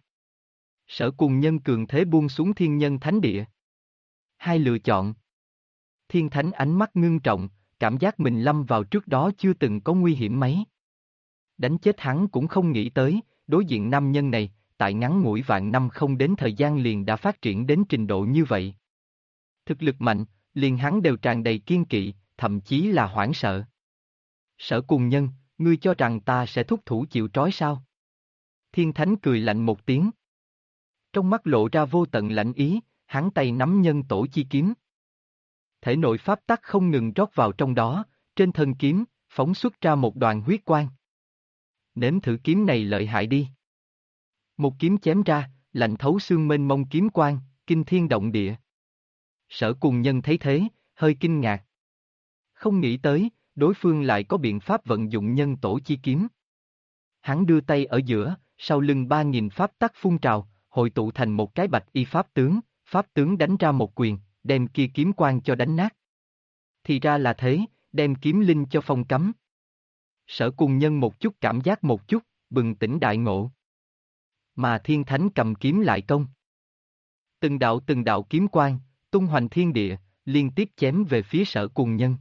Sở Cùng Nhân cường thế buông xuống thiên nhân thánh địa. Hai lựa chọn. Thiên Thánh ánh mắt ngưng trọng, cảm giác mình lâm vào trước đó chưa từng có nguy hiểm mấy. Đánh chết hắn cũng không nghĩ tới, đối diện nam nhân này, tại ngắn ngủi vạn năm không đến thời gian liền đã phát triển đến trình độ như vậy. Thực lực mạnh, liền hắn đều tràn đầy kiên kỵ, thậm chí là hoảng sợ. Sở Cùng Nhân, ngươi cho rằng ta sẽ thúc thủ chịu trói sao? Thiên Thánh cười lạnh một tiếng. Trong mắt lộ ra vô tận lạnh ý, hắn tay nắm nhân tổ chi kiếm. Thể nội pháp tắc không ngừng rót vào trong đó, trên thân kiếm, phóng xuất ra một đoàn huyết quang. Nếm thử kiếm này lợi hại đi. Một kiếm chém ra, lạnh thấu xương mênh mông kiếm quang, kinh thiên động địa. Sở Cùng Nhân thấy thế, hơi kinh ngạc. Không nghĩ tới, đối phương lại có biện pháp vận dụng nhân tổ chi kiếm. Hắn đưa tay ở giữa, sau lưng 3.000 pháp tắc phun trào, hội tụ thành một cái bạch y pháp tướng đánh ra một quyền, đem kia kiếm quang cho đánh nát. Thì ra là thế, đem kiếm linh cho phong cấm. Sở Cùng Nhân một chút cảm giác một chút, bừng tỉnh đại ngộ. Mà Thiên Thánh cầm kiếm lại công. Từng đạo kiếm quang, tung hoành thiên địa, liên tiếp chém về phía Sở Cùng Nhân.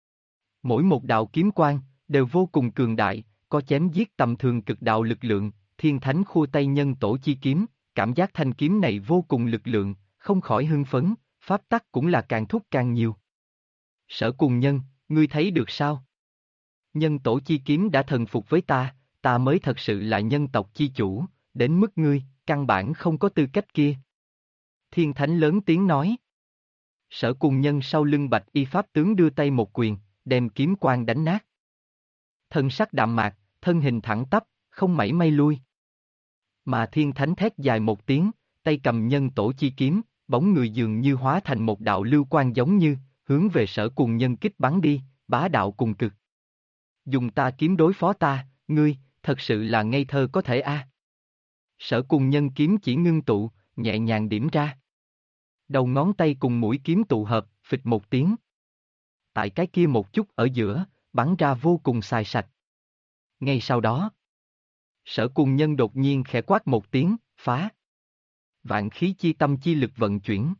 Mỗi một đạo kiếm quang, đều vô cùng cường đại, có chém giết tầm thường cực đạo lực lượng, Thiên Thánh khua tay nhân tổ chi kiếm, cảm giác thanh kiếm này vô cùng lực lượng, không khỏi hưng phấn, pháp tắc cũng là càng thúc càng nhiều. Sở Cùng Nhân, ngươi thấy được sao? Nhân tổ chi kiếm đã thần phục với ta mới thật sự là nhân tộc chi chủ, đến mức ngươi, căn bản không có tư cách kia. Thiên Thánh lớn tiếng nói. Sở Cùng Nhân sau lưng bạch y pháp tướng đưa tay một quyền, đem kiếm quang đánh nát. Thân sắc đạm mạc, thân hình thẳng tắp, không mảy may lui. Mà Thiên Thánh thét dài một tiếng, tay cầm nhân tổ chi kiếm, bóng người dường như hóa thành một đạo lưu quang giống như, hướng về Sở Cùng Nhân kích bắn đi, bá đạo cùng cực. Dùng ta kiếm đối phó ta, ngươi, thật sự là ngây thơ có thể a. Sở Cùng Nhân kiếm chỉ ngưng tụ, nhẹ nhàng điểm ra. Đầu ngón tay cùng mũi kiếm tụ hợp, phịch một tiếng. Tại cái kia một chút ở giữa, bắn ra vô cùng xài sạch. Ngay sau đó, Sở Cùng Nhân đột nhiên khẽ quát một tiếng, phá. Vạn khí chi tâm chi lực vận chuyển.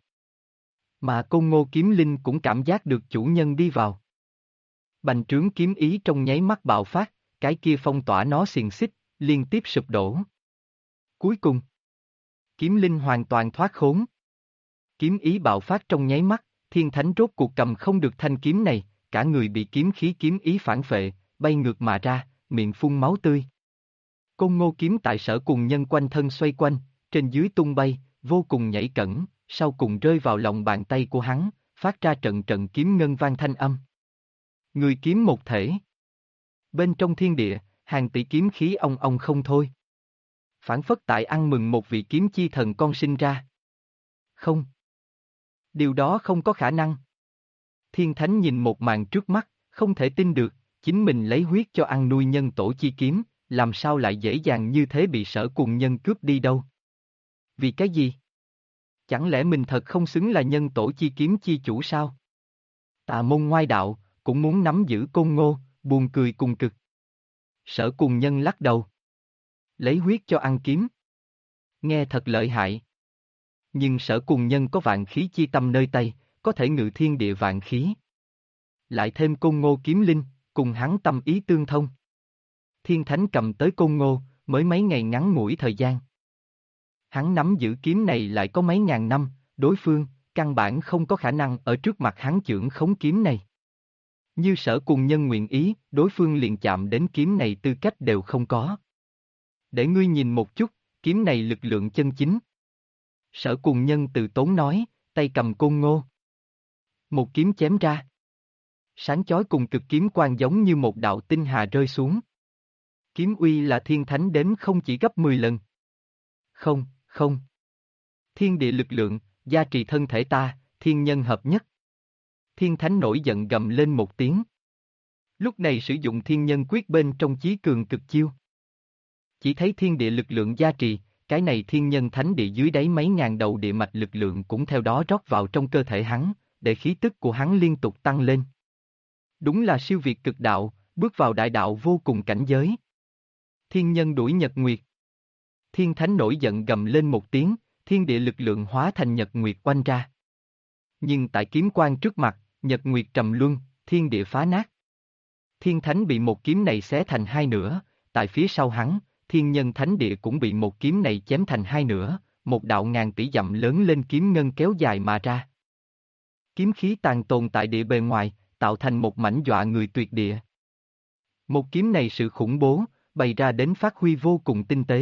Mà Côn Ngô kiếm linh cũng cảm giác được chủ nhân đi vào. Bành trướng kiếm ý trong nháy mắt bạo phát, cái kia phong tỏa nó xiềng xích, liên tiếp sụp đổ. Cuối cùng, kiếm linh hoàn toàn thoát khốn. Kiếm ý bạo phát trong nháy mắt, Thiên Thánh rốt cuộc cầm không được thanh kiếm này, cả người bị kiếm khí kiếm ý phản phệ, bay ngược mà ra, miệng phun máu tươi. Côn Ngô kiếm tại Sở Cùng Nhân quanh thân xoay quanh, trên dưới tung bay, vô cùng nhảy cẫng, sau cùng rơi vào lòng bàn tay của hắn, phát ra trận trận kiếm ngân vang thanh âm. Người kiếm một thể. Bên trong thiên địa, hàng tỷ kiếm khí ong ong không thôi. Phảng phất tại ăn mừng một vị kiếm chi thần con sinh ra. Không. Điều đó không có khả năng. Thiên Thánh nhìn một màn trước mắt, không thể tin được, chính mình lấy huyết cho ăn nuôi nhân tổ chi kiếm, làm sao lại dễ dàng như thế bị Sở Cùng Nhân cướp đi đâu? Vì cái gì? Chẳng lẽ mình thật không xứng là nhân tổ chi kiếm chi chủ sao? Tà môn ngoại đạo, cũng muốn nắm giữ Côn Ngô, buồn cười cùng cực. Sở Cùng Nhân lắc đầu. Lấy huyết cho ăn kiếm. Nghe thật lợi hại. Nhưng Sở Cùng Nhân có vạn khí chi tâm nơi tay, có thể ngự thiên địa vạn khí. Lại thêm Côn Ngô kiếm linh, cùng hắn tâm ý tương thông. Thiên Thánh cầm tới Côn Ngô, mới mấy ngày ngắn ngủi thời gian. Hắn nắm giữ kiếm này lại có mấy ngàn năm, đối phương, căn bản không có khả năng ở trước mặt hắn chưởng khống kiếm này. Như Sở Cùng Nhân nguyện ý, đối phương liền chạm đến kiếm này tư cách đều không có. Để ngươi nhìn một chút, kiếm này lực lượng chân chính. Sở Cùng Nhân từ tốn nói, tay cầm Côn Ngô. Một kiếm chém ra. Sáng chói cùng cực kiếm quang giống như một đạo tinh hà rơi xuống. Kiếm uy là Thiên Thánh đếm không chỉ gấp 10 lần. Không, không. Thiên địa lực lượng, gia trì thân thể ta, thiên nhân hợp nhất. Thiên Thánh nổi giận gầm lên một tiếng. Lúc này sử dụng thiên nhân quyết bên trong chí cường cực chiêu. Chỉ thấy thiên địa lực lượng gia trì, cái này thiên nhân thánh địa dưới đáy mấy ngàn đầu địa mạch lực lượng cũng theo đó rót vào trong cơ thể hắn, để khí tức của hắn liên tục tăng lên. Đúng là siêu việt cực đạo, bước vào đại đạo vô cùng cảnh giới. Thiên nhân đuổi nhật nguyệt. Thiên Thánh nổi giận gầm lên một tiếng, thiên địa lực lượng hóa thành nhật nguyệt oanh ra. Nhưng tại kiếm quang trước mặt, nhật nguyệt trầm luân, thiên địa phá nát. Thiên Thánh bị một kiếm này xé thành hai nửa, tại phía sau hắn, thiên nhân thánh địa cũng bị một kiếm này chém thành hai nửa, một đạo ngàn tỷ dặm lớn lên kiếm ngân kéo dài mà ra. Kiếm khí tàn tồn tại địa bề ngoài, tạo thành một mảnh dọa người tuyệt địa. Một kiếm này sự khủng bố, bày ra đến phát huy vô cùng tinh tế.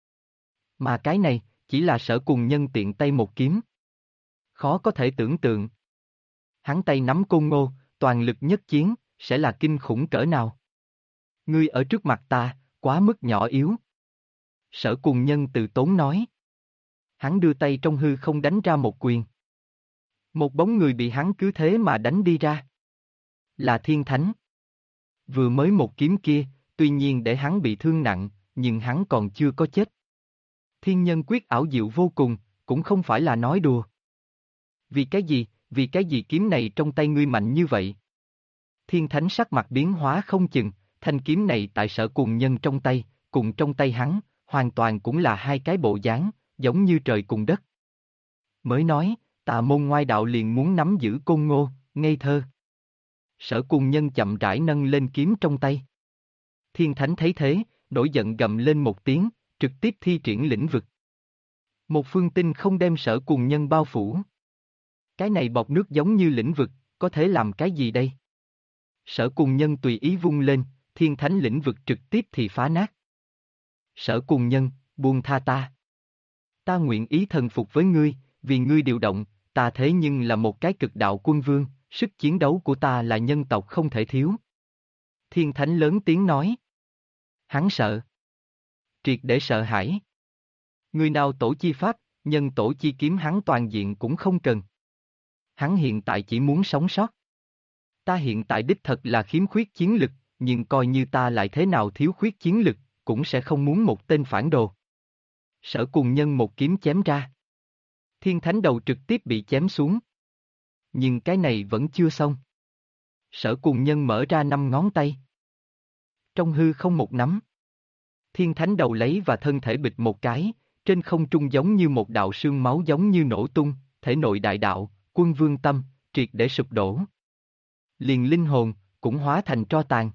Mà cái này, chỉ là Sở Cùng Nhân tiện tay một kiếm. Khó có thể tưởng tượng. Hắn tay nắm Côn Ngô, toàn lực nhất chiến, sẽ là kinh khủng cỡ nào. Ngươi ở trước mặt ta, quá mức nhỏ yếu. Sở Cùng Nhân từ tốn nói. Hắn đưa tay trong hư không đánh ra một quyền. Một bóng người bị hắn cứ thế mà đánh đi ra. Là Thiên Thánh. Vừa mới một kiếm kia, tuy nhiên để hắn bị thương nặng, nhưng hắn còn chưa có chết. Thiên nhân quyết ảo diệu vô cùng, cũng không phải là nói đùa. Vì cái gì kiếm này trong tay ngươi mạnh như vậy? Thiên Thánh sắc mặt biến hóa không chừng, thanh kiếm này tại Sở Cùng Nhân trong tay, cùng trong tay hắn, hoàn toàn cũng là hai cái bộ dáng, giống như trời cùng đất. Mới nói, Tà môn ngoại đạo liền muốn nắm giữ Côn Ngô, ngây thơ. Sở Cùng Nhân chậm rãi nâng lên kiếm trong tay. Thiên Thánh thấy thế, nổi giận gầm lên một tiếng, trực tiếp thi triển lĩnh vực. Một phương tinh không đem Sở Cùng Nhân bao phủ. Cái này bọt nước giống như lĩnh vực, có thể làm cái gì đây? Sở Cùng Nhân tùy ý vung lên, Thiên Thánh lĩnh vực trực tiếp thì phá nát. Sở Cùng Nhân, buông tha ta. Ta nguyện ý thần phục với ngươi, vì ngươi điều động, ta thế nhưng là một cái cực đạo quân vương, sức chiến đấu của ta là nhân tộc không thể thiếu. Thiên Thánh lớn tiếng nói. Hắn sợ. Triệt để sợ hãi. Người nào tổ chi pháp, nhân tổ chi kiếm hắn toàn diện cũng không cần. Hắn hiện tại chỉ muốn sống sót. Ta hiện tại đích thật là khiếm khuyết chiến lực, nhưng coi như ta lại thế nào thiếu khuyết chiến lực, cũng sẽ không muốn một tên phản đồ. Sở Cùng Nhân một kiếm chém ra. Thiên Thánh đầu trực tiếp bị chém xuống. Nhưng cái này vẫn chưa xong. Sở Cùng Nhân mở ra 5 ngón tay. Trong hư không một nắm. Thiên Thánh đầu lấy và thân thể bịch một cái, trên không trung giống như một đạo sương máu giống như nổ tung, thể nội đại đạo, quân vương tâm, triệt để sụp đổ. Liền linh hồn, cũng hóa thành tro tàn.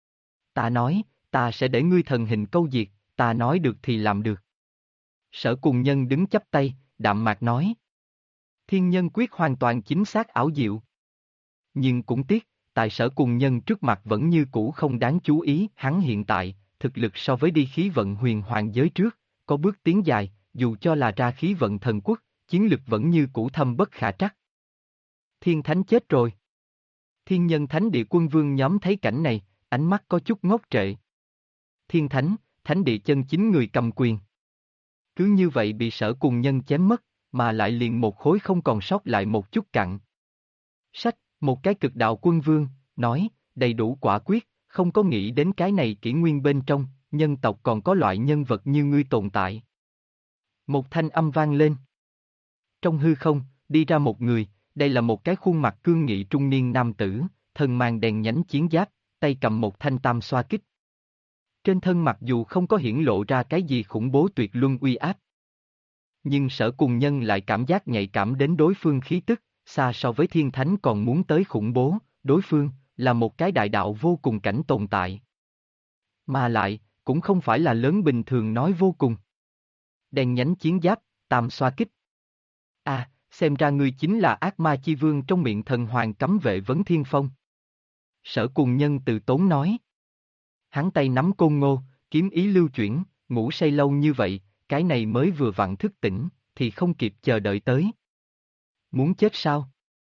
Ta nói, ta sẽ để ngươi thần hình câu diệt, ta nói được thì làm được. Sở Cùng Nhân đứng chắp tay, đạm mạc nói. Thiên nhân quyết hoàn toàn chính xác ảo diệu. Nhưng cũng tiếc, tại Sở Cùng Nhân trước mặt vẫn như cũ không đáng chú ý, hắn hiện tại, thực lực so với đi khí vận huyền hoàng giới trước, có bước tiến dài, dù cho là ra khí vận thần quốc, chiến lực vẫn như cũ thâm bất khả trắc. Thiên Thánh chết rồi. Thiên Nhân Thánh Địa quân vương nhóm thấy cảnh này, ánh mắt có chút ngốc trệ. Thiên Thánh, Thánh Địa chân chính người cầm quyền. Cứ như vậy bị Sở Cùng Nhân chém mất, mà lại liền một khối không còn sót lại một chút cặn. Sách, một cái cực đạo quân vương, nói, đầy đủ quả quyết, không có nghĩ đến cái này kỷ nguyên bên trong, nhân tộc còn có loại nhân vật như ngươi tồn tại. Một thanh âm vang lên. Trong hư không, đi ra một người, đây là một cái khuôn mặt cương nghị trung niên nam tử, thân mang đèn nhánh chiến giáp, tay cầm một thanh tam xoa kích. Trên thân mặc dù không có hiển lộ ra cái gì khủng bố tuyệt luân uy áp, nhưng Sở Cùng Nhân lại cảm giác nhạy cảm đến đối phương khí tức, xa so với thiên thánh còn muốn tới khủng bố, đối phương là một cái đại đạo vô cùng cảnh tồn tại. Mà lại, cũng không phải là lớn bình thường nói vô cùng. Đèn nhánh chiến giáp, tam xoa kích. À, xem ra ngươi chính là ác ma chi vương trong miệng thần hoàng cấm vệ Vấn Thiên Phong. Sở Cùng Nhân từ tốn nói. Hắn tay nắm côn ngô, kiếm ý lưu chuyển, ngủ say lâu như vậy, cái này mới vừa vặn thức tỉnh, thì không kịp chờ đợi tới. Muốn chết sao?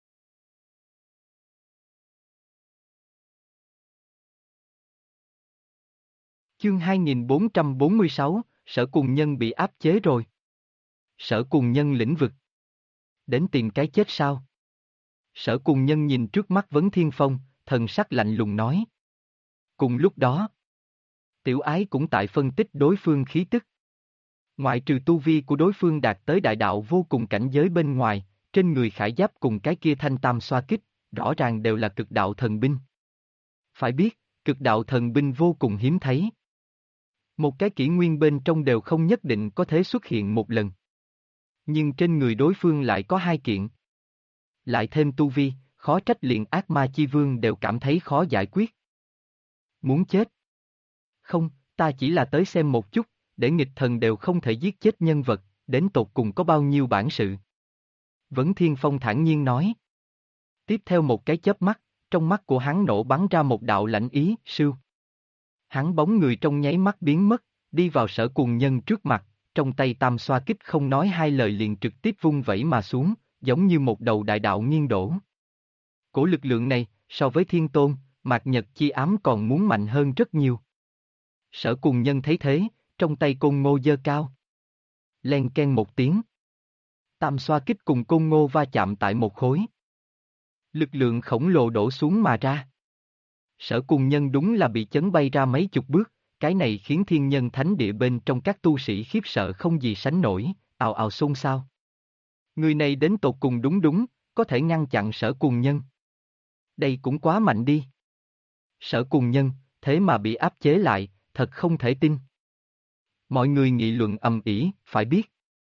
Chương 2446, Sở Cùng Nhân bị áp chế rồi. Sở Cùng Nhân lĩnh vực. Đến tìm cái chết sao? Sở Cùng Nhân nhìn trước mắt Vấn Thiên Phong, thần sắc lạnh lùng nói. Cùng lúc đó, Tiểu Ái cũng tại phân tích đối phương khí tức. Ngoại trừ tu vi của đối phương đạt tới đại đạo vô cùng cảnh giới bên ngoài, trên người khải giáp cùng cái kia thanh tam xoa kích, rõ ràng đều là cực đạo thần binh. Phải biết, cực đạo thần binh vô cùng hiếm thấy. Một cái kỷ nguyên bên trong đều không nhất định có thể xuất hiện một lần. Nhưng trên người đối phương lại có hai kiện. Lại thêm tu vi, khó trách liền ác ma chi vương đều cảm thấy khó giải quyết. Muốn chết? Không, ta chỉ là tới xem một chút, để nghịch thần đều không thể giết chết nhân vật, đến tột cùng có bao nhiêu bản sự. Vấn Thiên Phong thản nhiên nói. Tiếp theo một cái chớp mắt, trong mắt của hắn nổ bắn ra một đạo lãnh ý, sưu. Hắn bóng người trong nháy mắt biến mất, đi vào Sở Cùng Nhân trước mặt, trong tay tam xoa kích không nói hai lời liền trực tiếp vung vẩy mà xuống, giống như một đầu đại đạo nghiêng đổ. Cổ lực lượng này, so với Thiên Tôn, Mạt Nhật Chi Ám còn muốn mạnh hơn rất nhiều. Sở Cùng Nhân thấy thế, trong tay côn ngô giơ cao. Len ken một tiếng. Tam xoa kích cùng côn ngô va chạm tại một khối. Lực lượng khổng lồ đổ xuống mà ra. Sở Cùng Nhân đúng là bị chấn bay ra mấy chục bước, cái này khiến Thiên Nhân Thánh Địa bên trong các tu sĩ khiếp sợ không gì sánh nổi, ào ào xôn xao. Người này đến tột cùng đúng, có thể ngăn chặn Sở Cùng Nhân. Đây cũng quá mạnh đi. Sở Cùng Nhân, thế mà bị áp chế lại, thật không thể tin. Mọi người nghị luận ầm ĩ, phải biết.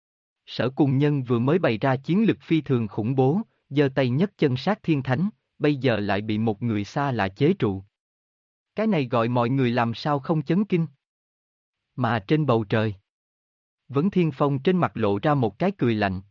Sở Cùng Nhân vừa mới bày ra chiến lực phi thường khủng bố, giơ tay nhấc chân sát thiên thánh, bây giờ lại bị một người xa lạ chế trụ. Cái này gọi mọi người làm sao không chấn kinh. Mà trên bầu trời, Vấn Thiên Phong trên mặt lộ ra một cái cười lạnh.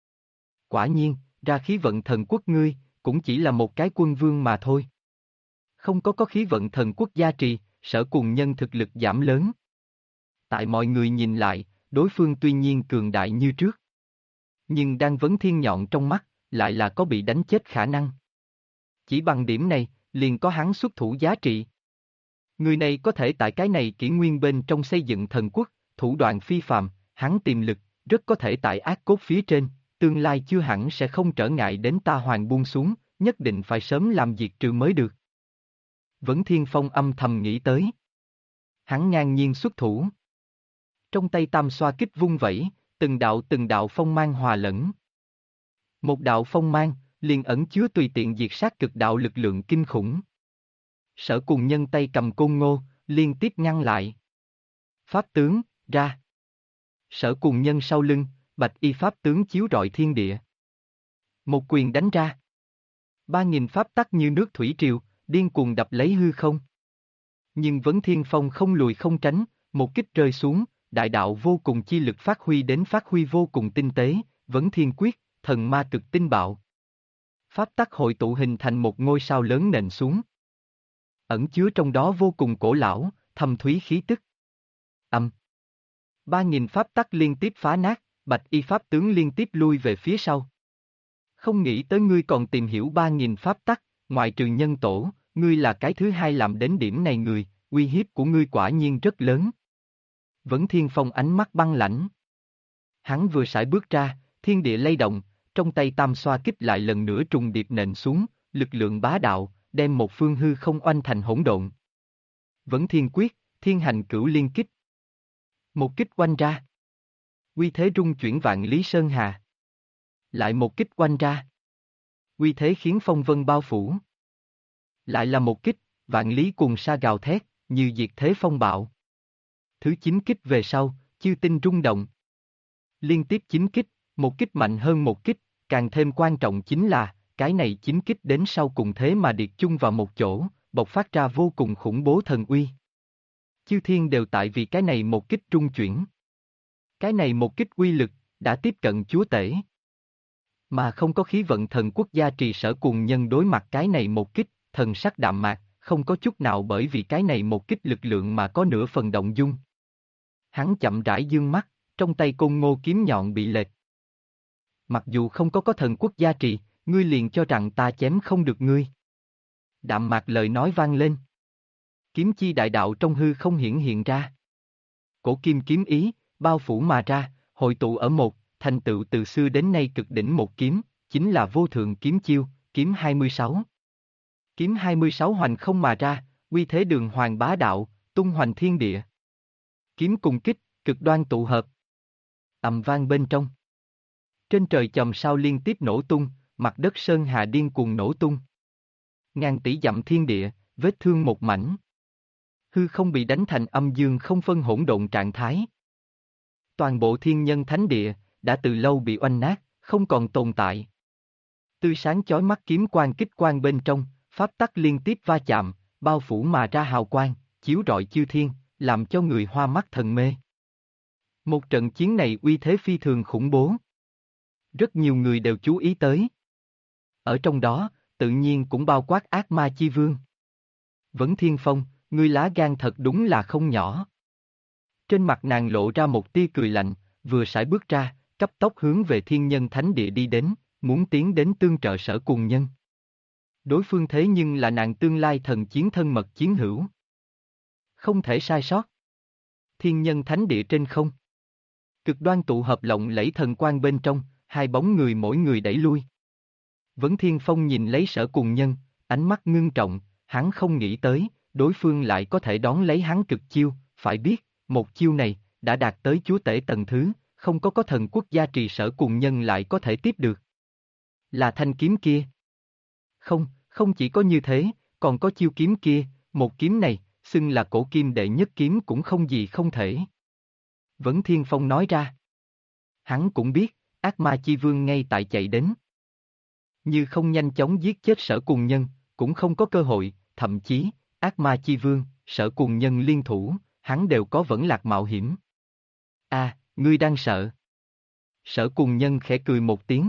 Quả nhiên, ra khí vận thần quốc ngươi, cũng chỉ là một cái quân vương mà thôi. Không có khí vận thần quốc gia trì, Sở Cùng Nhân thực lực giảm lớn. Tại mọi người nhìn lại, đối phương tuy nhiên cường đại như trước. Nhưng đang vấn thiên nhọn trong mắt, lại là có bị đánh chết khả năng. Chỉ bằng điểm này, liền có hắn xuất thủ giá trị. Người này có thể tại cái này kỷ nguyên bên trong xây dựng thần quốc, thủ đoạn phi phàm, hắn tiềm lực, rất có thể tại ác cốt phía trên, tương lai chưa hẳn sẽ không trở ngại đến ta hoàng buông xuống, nhất định phải sớm làm diệt trừ mới được. Vấn Thiên Phong âm thầm nghĩ tới. Hắn ngang nhiên xuất thủ. Trong tay tam xoa kích vung vẩy, từng đạo phong mang hòa lẫn. Một đạo phong mang, liền ẩn chứa tùy tiện diệt sát cực đạo lực lượng kinh khủng. Sở Cùng Nhân tay cầm côn ngô, liên tiếp ngăn lại. Pháp tướng, ra. Sở Cùng Nhân sau lưng, bạch y pháp tướng chiếu rọi thiên địa. Một quyền đánh ra. 3.000 pháp tắc như nước thủy triều, điên cuồng đập lấy hư không. Nhưng Vấn Thiên Phong không lùi không tránh, một kích rơi xuống, đại đạo vô cùng chi lực phát huy vô cùng tinh tế, Vấn Thiên Quyết, thần ma cực tinh bạo. Pháp tắc hội tụ hình thành một ngôi sao lớn nện xuống. Ẩn chứa trong đó vô cùng cổ lão, thâm thúy khí tức. Âm. 3.000 pháp tắc liên tiếp phá nát, bạch y pháp tướng liên tiếp lui về phía sau. Không nghĩ tới ngươi còn tìm hiểu 3.000 pháp tắc, ngoại trừ nhân tổ, ngươi là cái thứ hai làm đến điểm này người, uy hiếp của ngươi quả nhiên rất lớn. Vấn Thiên Phong ánh mắt băng lãnh. Hắn vừa sải bước ra, thiên địa lay động, trong tay tam xoa kích lại lần nữa trùng điệp nện xuống, lực lượng bá đạo, đem một phương hư không oanh thành hỗn độn. Vấn Thiên Quyết, Thiên Hành Cửu Liên Kích. Một kích oanh ra. Uy thế rung chuyển vạn lý sơn hà. Lại một kích oanh ra. Uy thế khiến phong vân bao phủ. Lại là một kích, vạn lý cuồng sa gào thét, như diệt thế phong bạo. Thứ 9 kích về sau, chư tinh rung động. Liên tiếp 9 kích, một kích mạnh hơn một kích, càng thêm quan trọng chính là, cái này 9 kích đến sau cùng thế mà điệt chung vào một chỗ, bộc phát ra vô cùng khủng bố thần uy. Chư thiên đều tại vì cái này một kích trung chuyển. Cái này một kích uy lực, đã tiếp cận chúa tể. Mà không có khí vận thần quốc gia trì sở cùng nhân đối mặt cái này một kích, thần sắc đạm mạc, không có chút nào bởi vì cái này một kích lực lượng mà có nửa phần động dung. Hắn chậm rãi dương mắt, trong tay côn ngô kiếm nhọn bị lệch. Mặc dù không có thần quốc gia trì, ngươi liền cho rằng ta chém không được ngươi. Đạm mạc lời nói vang lên. Kiếm chi đại đạo trong hư không hiển hiện ra. Cổ kim kiếm ý, bao phủ mà ra, hội tụ ở một, thành tựu từ xưa đến nay cực đỉnh một kiếm, chính là vô thượng kiếm chiêu, kiếm 26. Kiếm 26 hoành không mà ra, uy thế đường hoàng bá đạo, tung hoành thiên địa. Kiếm cùng kích, cực đoan tụ hợp. Ầm vang bên trong. Trên trời chòm sao liên tiếp nổ tung, mặt đất sơn hà điên cuồng nổ tung. Ngàn tỷ dặm thiên địa, vết thương một mảnh. Hư không bị đánh thành âm dương không phân hỗn độn trạng thái. Toàn bộ thiên nhân thánh địa, đã từ lâu bị oanh nát, không còn tồn tại. Tươi sáng chói mắt kiếm quang kích quang bên trong, pháp tắc liên tiếp va chạm, bao phủ mà ra hào quang, chiếu rọi chư thiên, làm cho người hoa mắt thần mê. Một trận chiến này uy thế phi thường khủng bố. Rất nhiều người đều chú ý tới. Ở trong đó, tự nhiên cũng bao quát ác ma chi vương. Vấn Thiên Phong, ngươi lá gan thật đúng là không nhỏ. Trên mặt nàng lộ ra một tia cười lạnh, vừa sải bước ra, cấp tốc hướng về thiên nhân thánh địa đi đến, muốn tiến đến tương trợ sở cùng nhân. Đối phương thế nhưng là nàng tương lai thần chiến thân mật chiến hữu. Không thể sai sót. Thiên nhân thánh địa trên không. Cực đoan tụ hợp lộng lẫy thần quang bên trong, hai bóng người mỗi người đẩy lui. Vấn Thiên Phong nhìn lấy sở cùng nhân, ánh mắt ngưng trọng, hắn không nghĩ tới, đối phương lại có thể đón lấy hắn cực chiêu, phải biết, một chiêu này, đã đạt tới chúa tể tầng thứ, không có thần quốc gia trì sở cùng nhân lại có thể tiếp được. Là thanh kiếm kia. Không, không chỉ có như thế, còn có chiêu kiếm kia, một kiếm này, xưng là cổ kim đệ nhất kiếm cũng không gì không thể. Vấn Thiên Phong nói ra. Hắn cũng biết, ác ma chi vương ngay tại chạy đến. Như không nhanh chóng giết chết sở cùng nhân, cũng không có cơ hội, thậm chí, ác ma chi vương, sở cùng nhân liên thủ, hắn đều có vẫn lạc mạo hiểm. À, ngươi đang sợ. Sở cùng nhân khẽ cười một tiếng.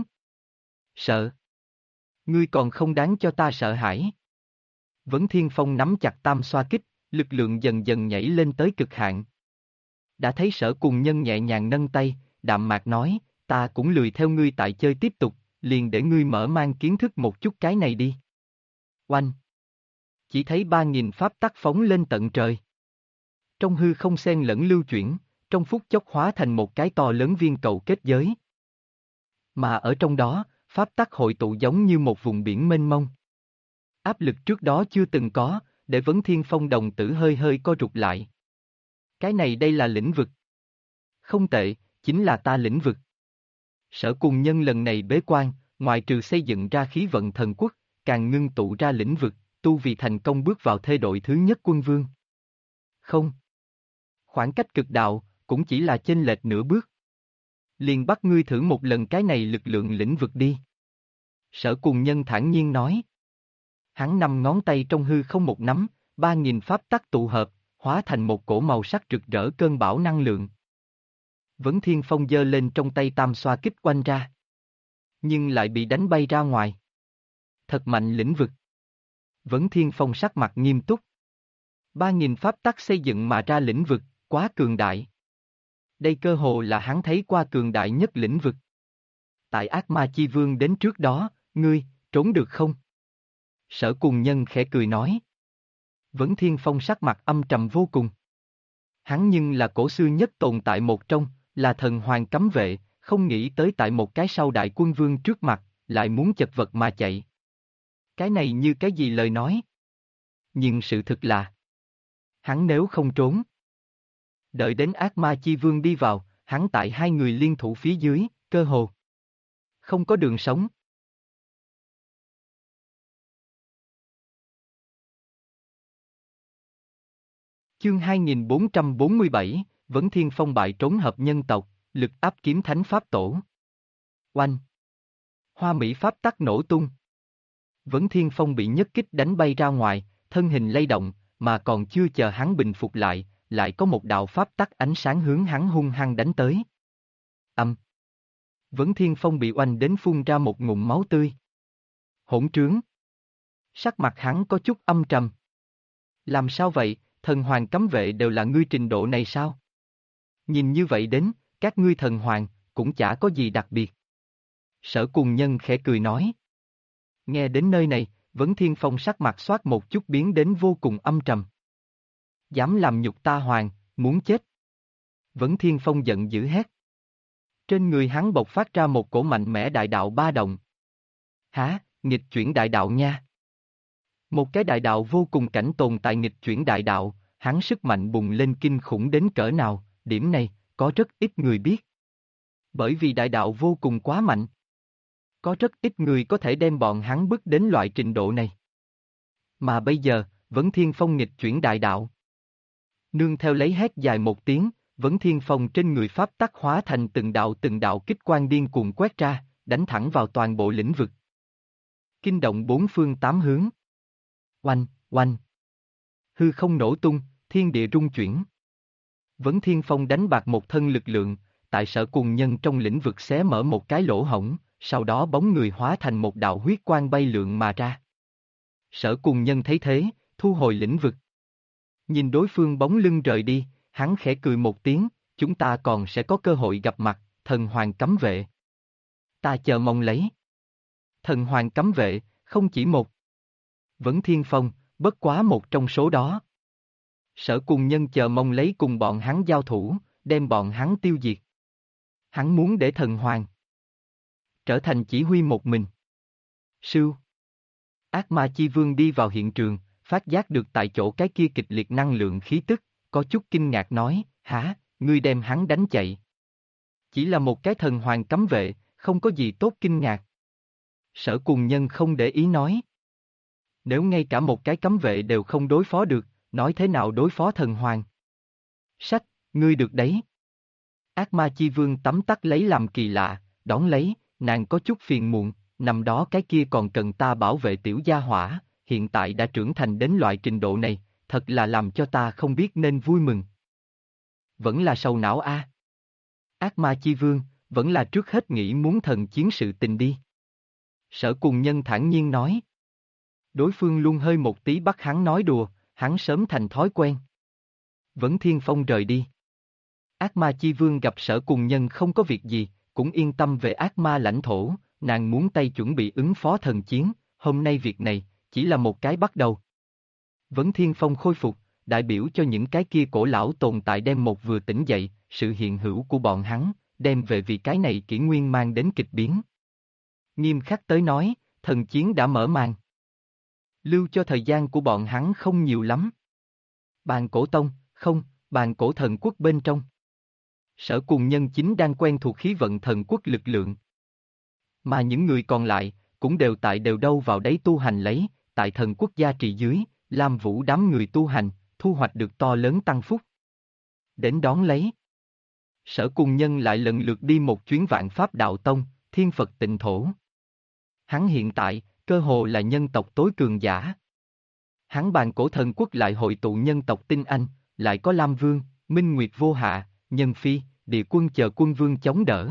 Sợ. Ngươi còn không đáng cho ta sợ hãi. Vấn Thiên Phong nắm chặt tam xoa kích, lực lượng dần dần nhảy lên tới cực hạn. Đã thấy sở cùng nhân nhẹ nhàng nâng tay, đạm mạc nói, ta cũng lười theo ngươi tại chơi tiếp tục, liền để ngươi mở mang kiến thức một chút cái này đi. Oanh! Chỉ thấy 3.000 pháp tắc phóng lên tận trời. Trong hư không xen lẫn lưu chuyển, trong phút chốc hóa thành một cái to lớn viên cầu kết giới. Mà ở trong đó, pháp tắc hội tụ giống như một vùng biển mênh mông. Áp lực trước đó chưa từng có, để Vấn Thiên Phong đồng tử hơi hơi co rụt lại. Cái này đây là lĩnh vực. Không tệ, chính là ta lĩnh vực. Sở cùng nhân lần này bế quan, ngoài trừ xây dựng ra khí vận thần quốc, càng ngưng tụ ra lĩnh vực, tu vì thành công bước vào thê đội thứ nhất quân vương. Không. Khoảng cách cực đạo, cũng chỉ là chênh lệch nửa bước. Liền bắt ngươi thử một lần cái này lực lượng lĩnh vực đi. Sở cùng nhân thản nhiên nói. Hắn 5 ngón tay trong hư không một nắm, 3.000 pháp tắc tụ hợp, hóa thành một cổ màu sắc rực rỡ cơn bão năng lượng. Vấn Thiên Phong giơ lên trong tay tam xoa kích quanh ra. Nhưng lại bị đánh bay ra ngoài. Thật mạnh lĩnh vực. Vấn Thiên Phong sắc mặt nghiêm túc. 3.000 pháp tắc xây dựng mà ra lĩnh vực, quá cường đại. Đây cơ hồ là hắn thấy qua cường đại nhất lĩnh vực. Tại ác ma chi vương đến trước đó, ngươi, trốn được không? Sở Cùng Nhân khẽ cười nói. Vấn Thiên Phong sắc mặt âm trầm vô cùng. Hắn nhưng là cổ xưa nhất tồn tại một trong, là thần hoàng cấm vệ, không nghĩ tới tại một cái sau đại quân vương trước mặt, lại muốn chật vật mà chạy. Cái này như cái gì lời nói? Nhưng sự thực là, hắn nếu không trốn, đợi đến ác ma chi vương đi vào, hắn tại hai người liên thủ phía dưới, cơ hồ không có đường sống. Chương 2447, Vấn Thiên Phong bại trốn hợp nhân tộc, lực áp kiếm thánh pháp tổ. Oanh! Hoa mỹ pháp tắc nổ tung. Vấn Thiên Phong bị nhất kích đánh bay ra ngoài, thân hình lay động, mà còn chưa chờ hắn bình phục lại có một đạo pháp tắc ánh sáng hướng hắn hung hăng đánh tới. Vấn Thiên Phong bị oanh đến phun ra một ngụm máu tươi. Hỗn trướng! Sắc mặt hắn có chút âm trầm. Làm sao vậy, thần hoàng cấm vệ đều là ngươi trình độ này sao? Nhìn như vậy đến, các ngươi thần hoàng, cũng chả có gì đặc biệt. Sở Cùng Nhân khẽ cười nói. Nghe đến nơi này, Vấn Thiên Phong sắc mặt xoát một chút biến đến vô cùng âm trầm. Dám làm nhục ta hoàng, muốn chết. Vấn Thiên Phong giận dữ hét. Trên người hắn bộc phát ra một cổ mạnh mẽ đại đạo ba động. Hả, nghịch chuyển đại đạo nha. Một cái đại đạo vô cùng cảnh tồn tại nghịch chuyển đại đạo, hắn sức mạnh bùng lên kinh khủng đến cỡ nào, điểm này, có rất ít người biết. Bởi vì đại đạo vô cùng quá mạnh. Có rất ít người có thể đem bọn hắn bước đến loại trình độ này. Mà bây giờ, Vấn Thiên Phong nghịch chuyển đại đạo. Nương theo lấy hét dài một tiếng, Vấn Thiên Phong trên người pháp tắc hóa thành từng đạo kích quang điên cuồng quét ra, đánh thẳng vào toàn bộ lĩnh vực. Kinh động bốn phương tám hướng. Oanh, oanh. Hư không nổ tung, thiên địa rung chuyển. Vấn Thiên Phong đánh bạc một thân lực lượng, tại Sở Cùng Nhân trong lĩnh vực xé mở một cái lỗ hổng, sau đó bóng người hóa thành một đạo huyết quang bay lượn mà ra. Sở Cùng Nhân thấy thế, thu hồi lĩnh vực. Nhìn đối phương bóng lưng rời đi, hắn khẽ cười một tiếng, chúng ta còn sẽ có cơ hội gặp mặt, thần hoàng cấm vệ. Ta chờ mong lấy. Thần hoàng cấm vệ, không chỉ một. Vấn Thiên Phong, bất quá một trong số đó. Sở Cùng Nhân chờ mong lấy cùng bọn hắn giao thủ, đem bọn hắn tiêu diệt. Hắn muốn để thần hoàng trở thành chỉ huy một mình. Sưu. Ác ma chi vương đi vào hiện trường, phát giác được tại chỗ cái kia kịch liệt năng lượng khí tức, có chút kinh ngạc nói, hả, ngươi đem hắn đánh chạy. Chỉ là một cái thần hoàng cấm vệ, không có gì tốt kinh ngạc. Sở Cùng Nhân không để ý nói. Nếu ngay cả một cái cấm vệ đều không đối phó được, nói thế nào đối phó thần hoàng? Sách, ngươi được đấy. Ác ma chi vương tấm tắc lấy làm kỳ lạ, đón lấy, nàng có chút phiền muộn, năm đó cái kia còn cần ta bảo vệ tiểu gia hỏa, hiện tại đã trưởng thành đến loại trình độ này, thật là làm cho ta không biết nên vui mừng. Vẫn là sầu não a. Ác ma chi vương, vẫn là trước hết nghĩ muốn thần chiến sự tình đi. Sở Cùng Nhân thản nhiên nói. Đối phương luôn hơi một tí bắt hắn nói đùa, hắn sớm thành thói quen. Vấn Thiên Phong rời đi. Ác ma chi vương gặp Sở Cùng Nhân không có việc gì, cũng yên tâm về ác ma lãnh thổ, nàng muốn tay chuẩn bị ứng phó thần chiến, hôm nay việc này, chỉ là một cái bắt đầu. Vấn Thiên Phong khôi phục, đại biểu cho những cái kia cổ lão tồn tại đem một vừa tỉnh dậy, sự hiện hữu của bọn hắn, đem về vì cái này kỷ nguyên mang đến kịch biến. Nghiêm khắc tới nói, thần chiến đã mở màn. Lưu cho thời gian của bọn hắn không nhiều lắm. Bàn cổ tông, không, bàn cổ thần quốc bên trong. Sở Cùng Nhân chính đang quen thuộc khí vận thần quốc lực lượng. Mà những người còn lại, cũng đều đều đâu vào đấy tu hành lấy, tại thần quốc gia trị dưới, Lam Vũ đám người tu hành, thu hoạch được to lớn tăng phúc. Đến đón lấy. Sở Cùng Nhân lại lần lượt đi một chuyến Vạn Pháp Đạo Tông, Thiên Phật Tịnh Thổ. Hắn hiện tại, cơ hồ là nhân tộc tối cường giả. Hắn bàn cổ thần quốc lại hội tụ nhân tộc tinh anh, lại có Lam Vương, Minh Nguyệt Vô Hạ, Nhân Phi, Địa Quân chờ quân vương chống đỡ.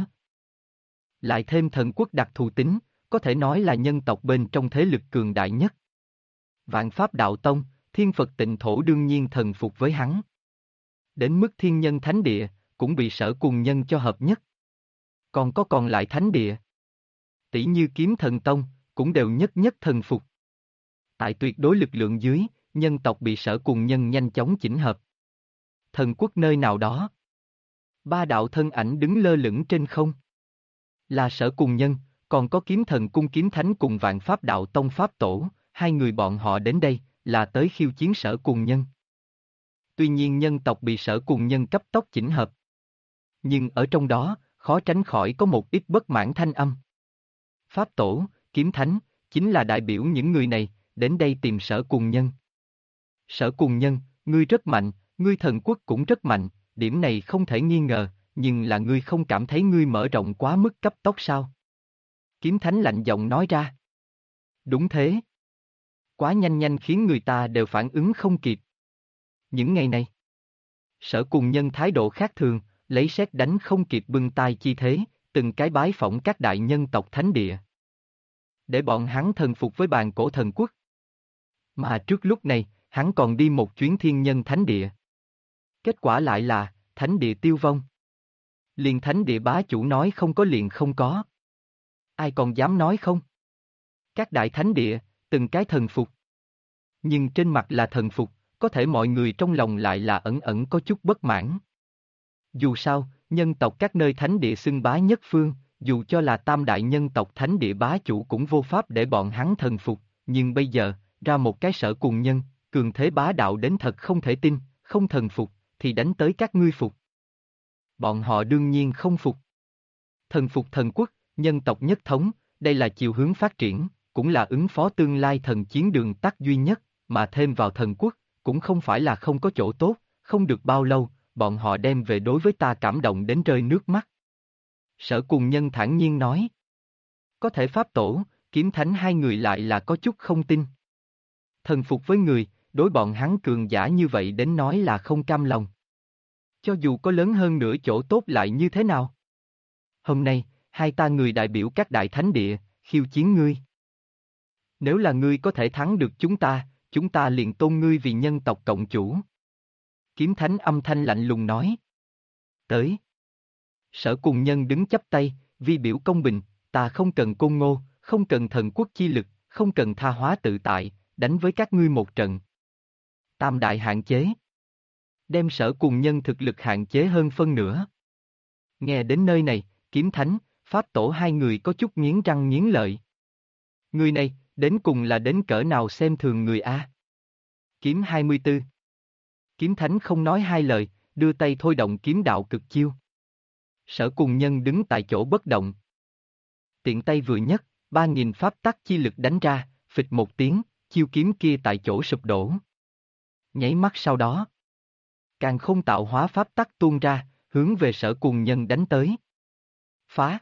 Lại thêm thần quốc đặc thù tính, có thể nói là nhân tộc bên trong thế lực cường đại nhất. Vạn Pháp Đạo Tông, thiên Phật tịnh thổ đương nhiên thần phục với hắn. Đến mức thiên nhân thánh địa, cũng bị Sở Cùng Nhân cho hợp nhất. Còn có còn lại thánh địa, tỷ như Kiếm Thần Tông, cũng đều nhất nhất thần phục. Tại tuyệt đối lực lượng dưới, nhân tộc bị Sở Cùng Nhân nhanh chóng chỉnh hợp. Thần quốc nơi nào đó, ba đạo thân ảnh đứng lơ lửng trên không. Là Sở Cùng Nhân, còn có Kiếm Thần Cung Kiếm Thánh cùng Vạn Pháp Đạo Tông Pháp Tổ, hai người bọn họ đến đây, là tới khiêu chiến Sở Cùng Nhân. Tuy nhiên nhân tộc bị Sở Cùng Nhân cấp tốc chỉnh hợp. Nhưng ở trong đó, khó tránh khỏi có một ít bất mãn thanh âm. Pháp Tổ, Kiếm Thánh, chính là đại biểu những người này, đến đây tìm Sở Cùng Nhân. Sở Cùng Nhân, ngươi rất mạnh, ngươi thần quốc cũng rất mạnh, điểm này không thể nghi ngờ, nhưng là ngươi không cảm thấy ngươi mở rộng quá mức cấp tốc sao? Kiếm Thánh lạnh giọng nói ra. Đúng thế. Quá nhanh khiến người ta đều phản ứng không kịp. Những ngày này, Sở Cùng Nhân thái độ khác thường, lấy sét đánh không kịp bưng tay chi thế, từng cái bái phỏng các đại nhân tộc thánh địa. Để bọn hắn thần phục với bàn cổ thần quốc. Mà trước lúc này, hắn còn đi một chuyến thiên nhân thánh địa. Kết quả lại là, thánh địa tiêu vong. Liền thánh địa bá chủ nói không có liền không có. Ai còn dám nói không? Các đại thánh địa, từng cái thần phục. Nhưng trên mặt là thần phục, có thể mọi người trong lòng lại là ẩn ẩn có chút bất mãn. Dù sao, nhân tộc các nơi thánh địa xưng bá nhất phương, dù cho là tam đại nhân tộc thánh địa bá chủ cũng vô pháp để bọn hắn thần phục, nhưng bây giờ, ra một cái Sở Cùng Nhân, cường thế bá đạo đến thật không thể tin, không thần phục, thì đánh tới các ngươi phục. Bọn họ đương nhiên không phục. Thần phục thần quốc, nhân tộc nhất thống, đây là chiều hướng phát triển, cũng là ứng phó tương lai thần chiến đường tắt duy nhất, mà thêm vào thần quốc, cũng không phải là không có chỗ tốt, không được bao lâu, bọn họ đem về đối với ta cảm động đến rơi nước mắt. Sở Cùng Nhân thản nhiên nói. Có thể Pháp Tổ, Kiếm Thánh hai người lại là có chút không tin. Thần phục với người, đối bọn hắn cường giả như vậy đến nói là không cam lòng. Cho dù có lớn hơn nữa chỗ tốt lại như thế nào? Hôm nay, hai ta người đại biểu các đại thánh địa, khiêu chiến ngươi. Nếu là ngươi có thể thắng được chúng ta liền tôn ngươi vì nhân tộc cộng chủ. Kiếm Thánh âm thanh lạnh lùng nói. Tới. Sở Cùng Nhân đứng chắp tay, vi biểu công bình, ta không cần côn ngô, không cần thần quốc chi lực, không cần tha hóa tự tại, đánh với các ngươi một trận. Tam đại hạn chế. Đem Sở Cùng Nhân thực lực hạn chế hơn phân nửa. Nghe đến nơi này, Kiếm Thánh, Pháp Tổ hai người có chút nghiến răng nghiến lợi. Người này, đến cùng là đến cỡ nào xem thường người A. Kiếm 24. Kiếm Thánh không nói hai lời, đưa tay thôi động kiếm đạo cực chiêu. Sở Cùng Nhân đứng tại chỗ bất động. Tiện tay vừa nhấc, 3.000 pháp tắc chi lực đánh ra, phịch một tiếng, chiêu kiếm kia tại chỗ sụp đổ. Nháy mắt sau đó, càng không tạo hóa pháp tắc tuôn ra, hướng về Sở Cùng Nhân đánh tới. Phá!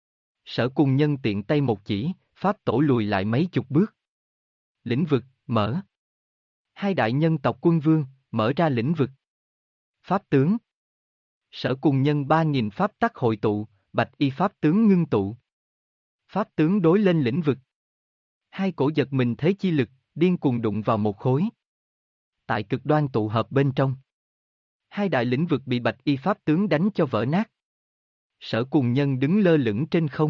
Sở Cùng Nhân tiện tay một chỉ, Pháp Tổ lùi lại mấy chục bước. Lĩnh vực, mở. Hai đại nhân tộc quân vương, mở ra lĩnh vực. Pháp tướng. Sở Cùng Nhân 3.000 pháp tắc hội tụ, bạch y pháp tướng ngưng tụ. Pháp tướng đối lên lĩnh vực. Hai cổ giật mình thế chi lực, điên cuồng đụng vào một khối. Tại cực đoan tụ hợp bên trong. Hai đại lĩnh vực bị bạch y pháp tướng đánh cho vỡ nát. Sở Cùng Nhân đứng lơ lửng trên không.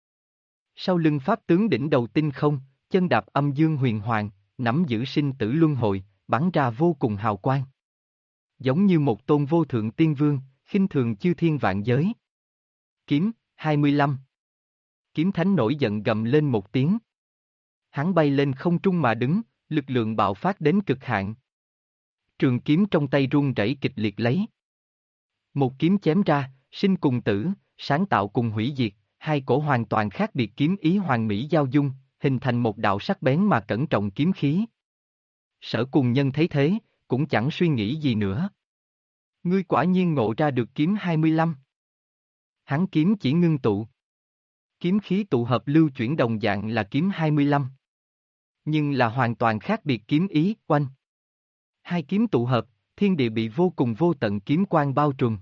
Sau lưng pháp tướng đỉnh đầu tinh không, chân đạp âm dương huyền hoàng, nắm giữ sinh tử luân hồi, bắn ra vô cùng hào quang. Giống như một tôn vô thượng tiên vương, khinh thường chư thiên vạn giới. Kiếm, 25. Kiếm Thánh nổi giận gầm lên một tiếng. Hắn bay lên không trung mà đứng, lực lượng bạo phát đến cực hạn. Trường kiếm trong tay run rẩy kịch liệt lấy. Một kiếm chém ra, sinh cùng tử, sáng tạo cùng hủy diệt, hai cổ hoàn toàn khác biệt kiếm ý hoàn mỹ giao dung, hình thành một đạo sắc bén mà cẩn trọng kiếm khí. Sở Cùng Nhân thấy thế, cũng chẳng suy nghĩ gì nữa. Ngươi quả nhiên ngộ ra được kiếm 25. Hắn kiếm chỉ ngưng tụ. Kiếm khí tụ hợp lưu chuyển đồng dạng là kiếm 25. Nhưng là hoàn toàn khác biệt kiếm ý, oanh. Hai kiếm tụ hợp, thiên địa bị vô cùng vô tận kiếm quang bao trùm.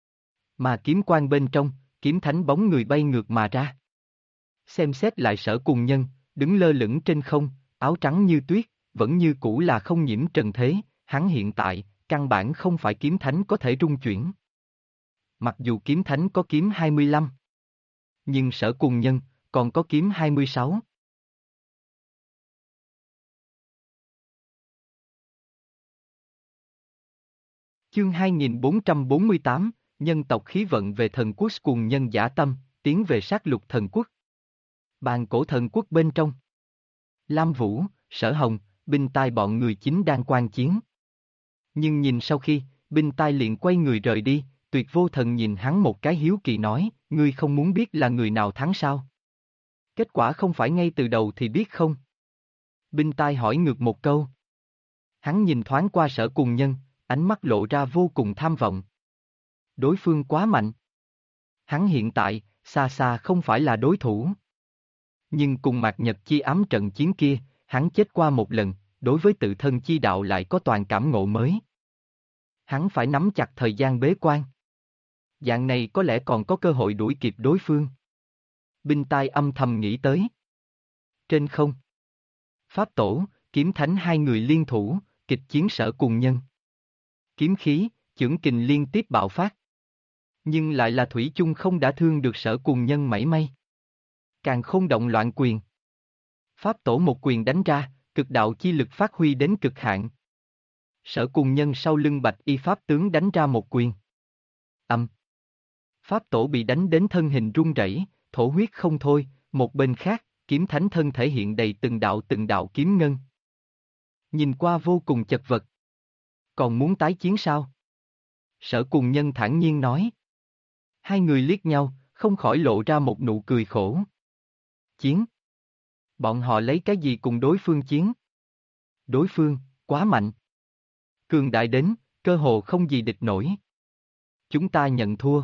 Mà kiếm quang bên trong, Kiếm Thánh bóng người bay ngược mà ra. Xem xét lại Sở Cùng Nhân, đứng lơ lửng trên không, áo trắng như tuyết, vẫn như cũ là không nhiễm trần thế, hắn hiện tại, căn bản không phải kiếm thánh có thể rung chuyển. Mặc dù kiếm thánh có kiếm 25, nhưng Sở Cùng Nhân, còn có kiếm 26. Chương 2448, nhân tộc khí vận về thần quốc Cùng Nhân giả tâm, tiến về sát lục thần quốc. Bàn cổ thần quốc bên trong. Lam Vũ, Sở Hồng, Binh Tai bọn người chính đang quan chiến. Nhưng nhìn sau khi, Binh Tai liền quay người rời đi, Tuyệt Vô Thần nhìn hắn một cái hiếu kỳ nói, ngươi không muốn biết là người nào thắng sao? Kết quả không phải ngay từ đầu thì biết không? Binh Tai hỏi ngược một câu. Hắn nhìn thoáng qua Sở Cùng Nhân, ánh mắt lộ ra vô cùng tham vọng. Đối phương quá mạnh. Hắn hiện tại, xa xa không phải là đối thủ. Nhưng cùng Mạc Nhật Chi ám trận chiến kia, hắn chết qua một lần, đối với tự thân chi đạo lại có toàn cảm ngộ mới. Hắn phải nắm chặt thời gian bế quan. Dạng này có lẽ còn có cơ hội đuổi kịp đối phương. Binh Tai âm thầm nghĩ tới. Trên không. Pháp Tổ, Kiếm Thánh hai người liên thủ, kịch chiến Sở Cùng Nhân. Kiếm khí, chưởng kình liên tiếp bạo phát. Nhưng lại là thủy chung không đã thương được Sở Cùng Nhân mảy may. Càng không động loạn quyền. Pháp Tổ một quyền đánh ra, cực đạo chi lực phát huy đến cực hạn. Sở Cùng Nhân sau lưng Bạch Y Pháp tướng đánh ra một quyền. Âm. Pháp Tổ bị đánh đến thân hình run rẩy, thổ huyết không thôi, một bên khác, Kiếm Thánh thân thể hiện đầy từng đạo kiếm ngân. Nhìn qua vô cùng chật vật. Còn muốn tái chiến sao? Sở Cùng Nhân thản nhiên nói. Hai người liếc nhau, không khỏi lộ ra một nụ cười khổ. Chiến. Bọn họ lấy cái gì cùng đối phương chiến? Đối phương, quá mạnh. Cường đại đến, cơ hồ không gì địch nổi. Chúng ta nhận thua.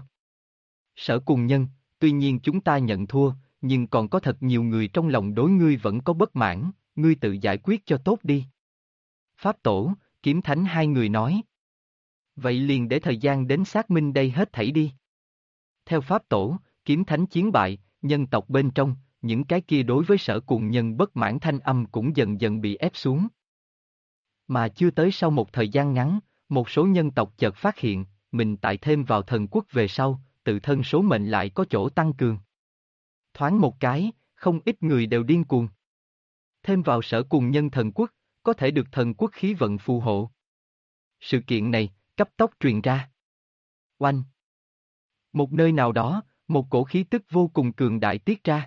Sở Cùng Nhân, tuy nhiên chúng ta nhận thua, nhưng còn có thật nhiều người trong lòng đối ngươi vẫn có bất mãn, ngươi tự giải quyết cho tốt đi. Pháp Tổ, Kiếm Thánh hai người nói. Vậy liền để thời gian đến xác minh đây hết thảy đi. Theo Pháp Tổ, Kiếm Thánh chiến bại, nhân tộc bên trong, những cái kia đối với Sở Cùng Nhân bất mãn thanh âm cũng dần dần bị ép xuống. Mà chưa tới sau một thời gian ngắn, một số nhân tộc chợt phát hiện, mình tại thêm vào thần quốc về sau, tự thân số mệnh lại có chỗ tăng cường. Thoáng một cái, không ít người đều điên cuồng. Thêm vào Sở Cùng Nhân thần quốc, có thể được thần quốc khí vận phù hộ. Sự kiện này, cấp tốc truyền ra. Oanh! Một nơi nào đó, một cổ khí tức vô cùng cường đại tiết ra.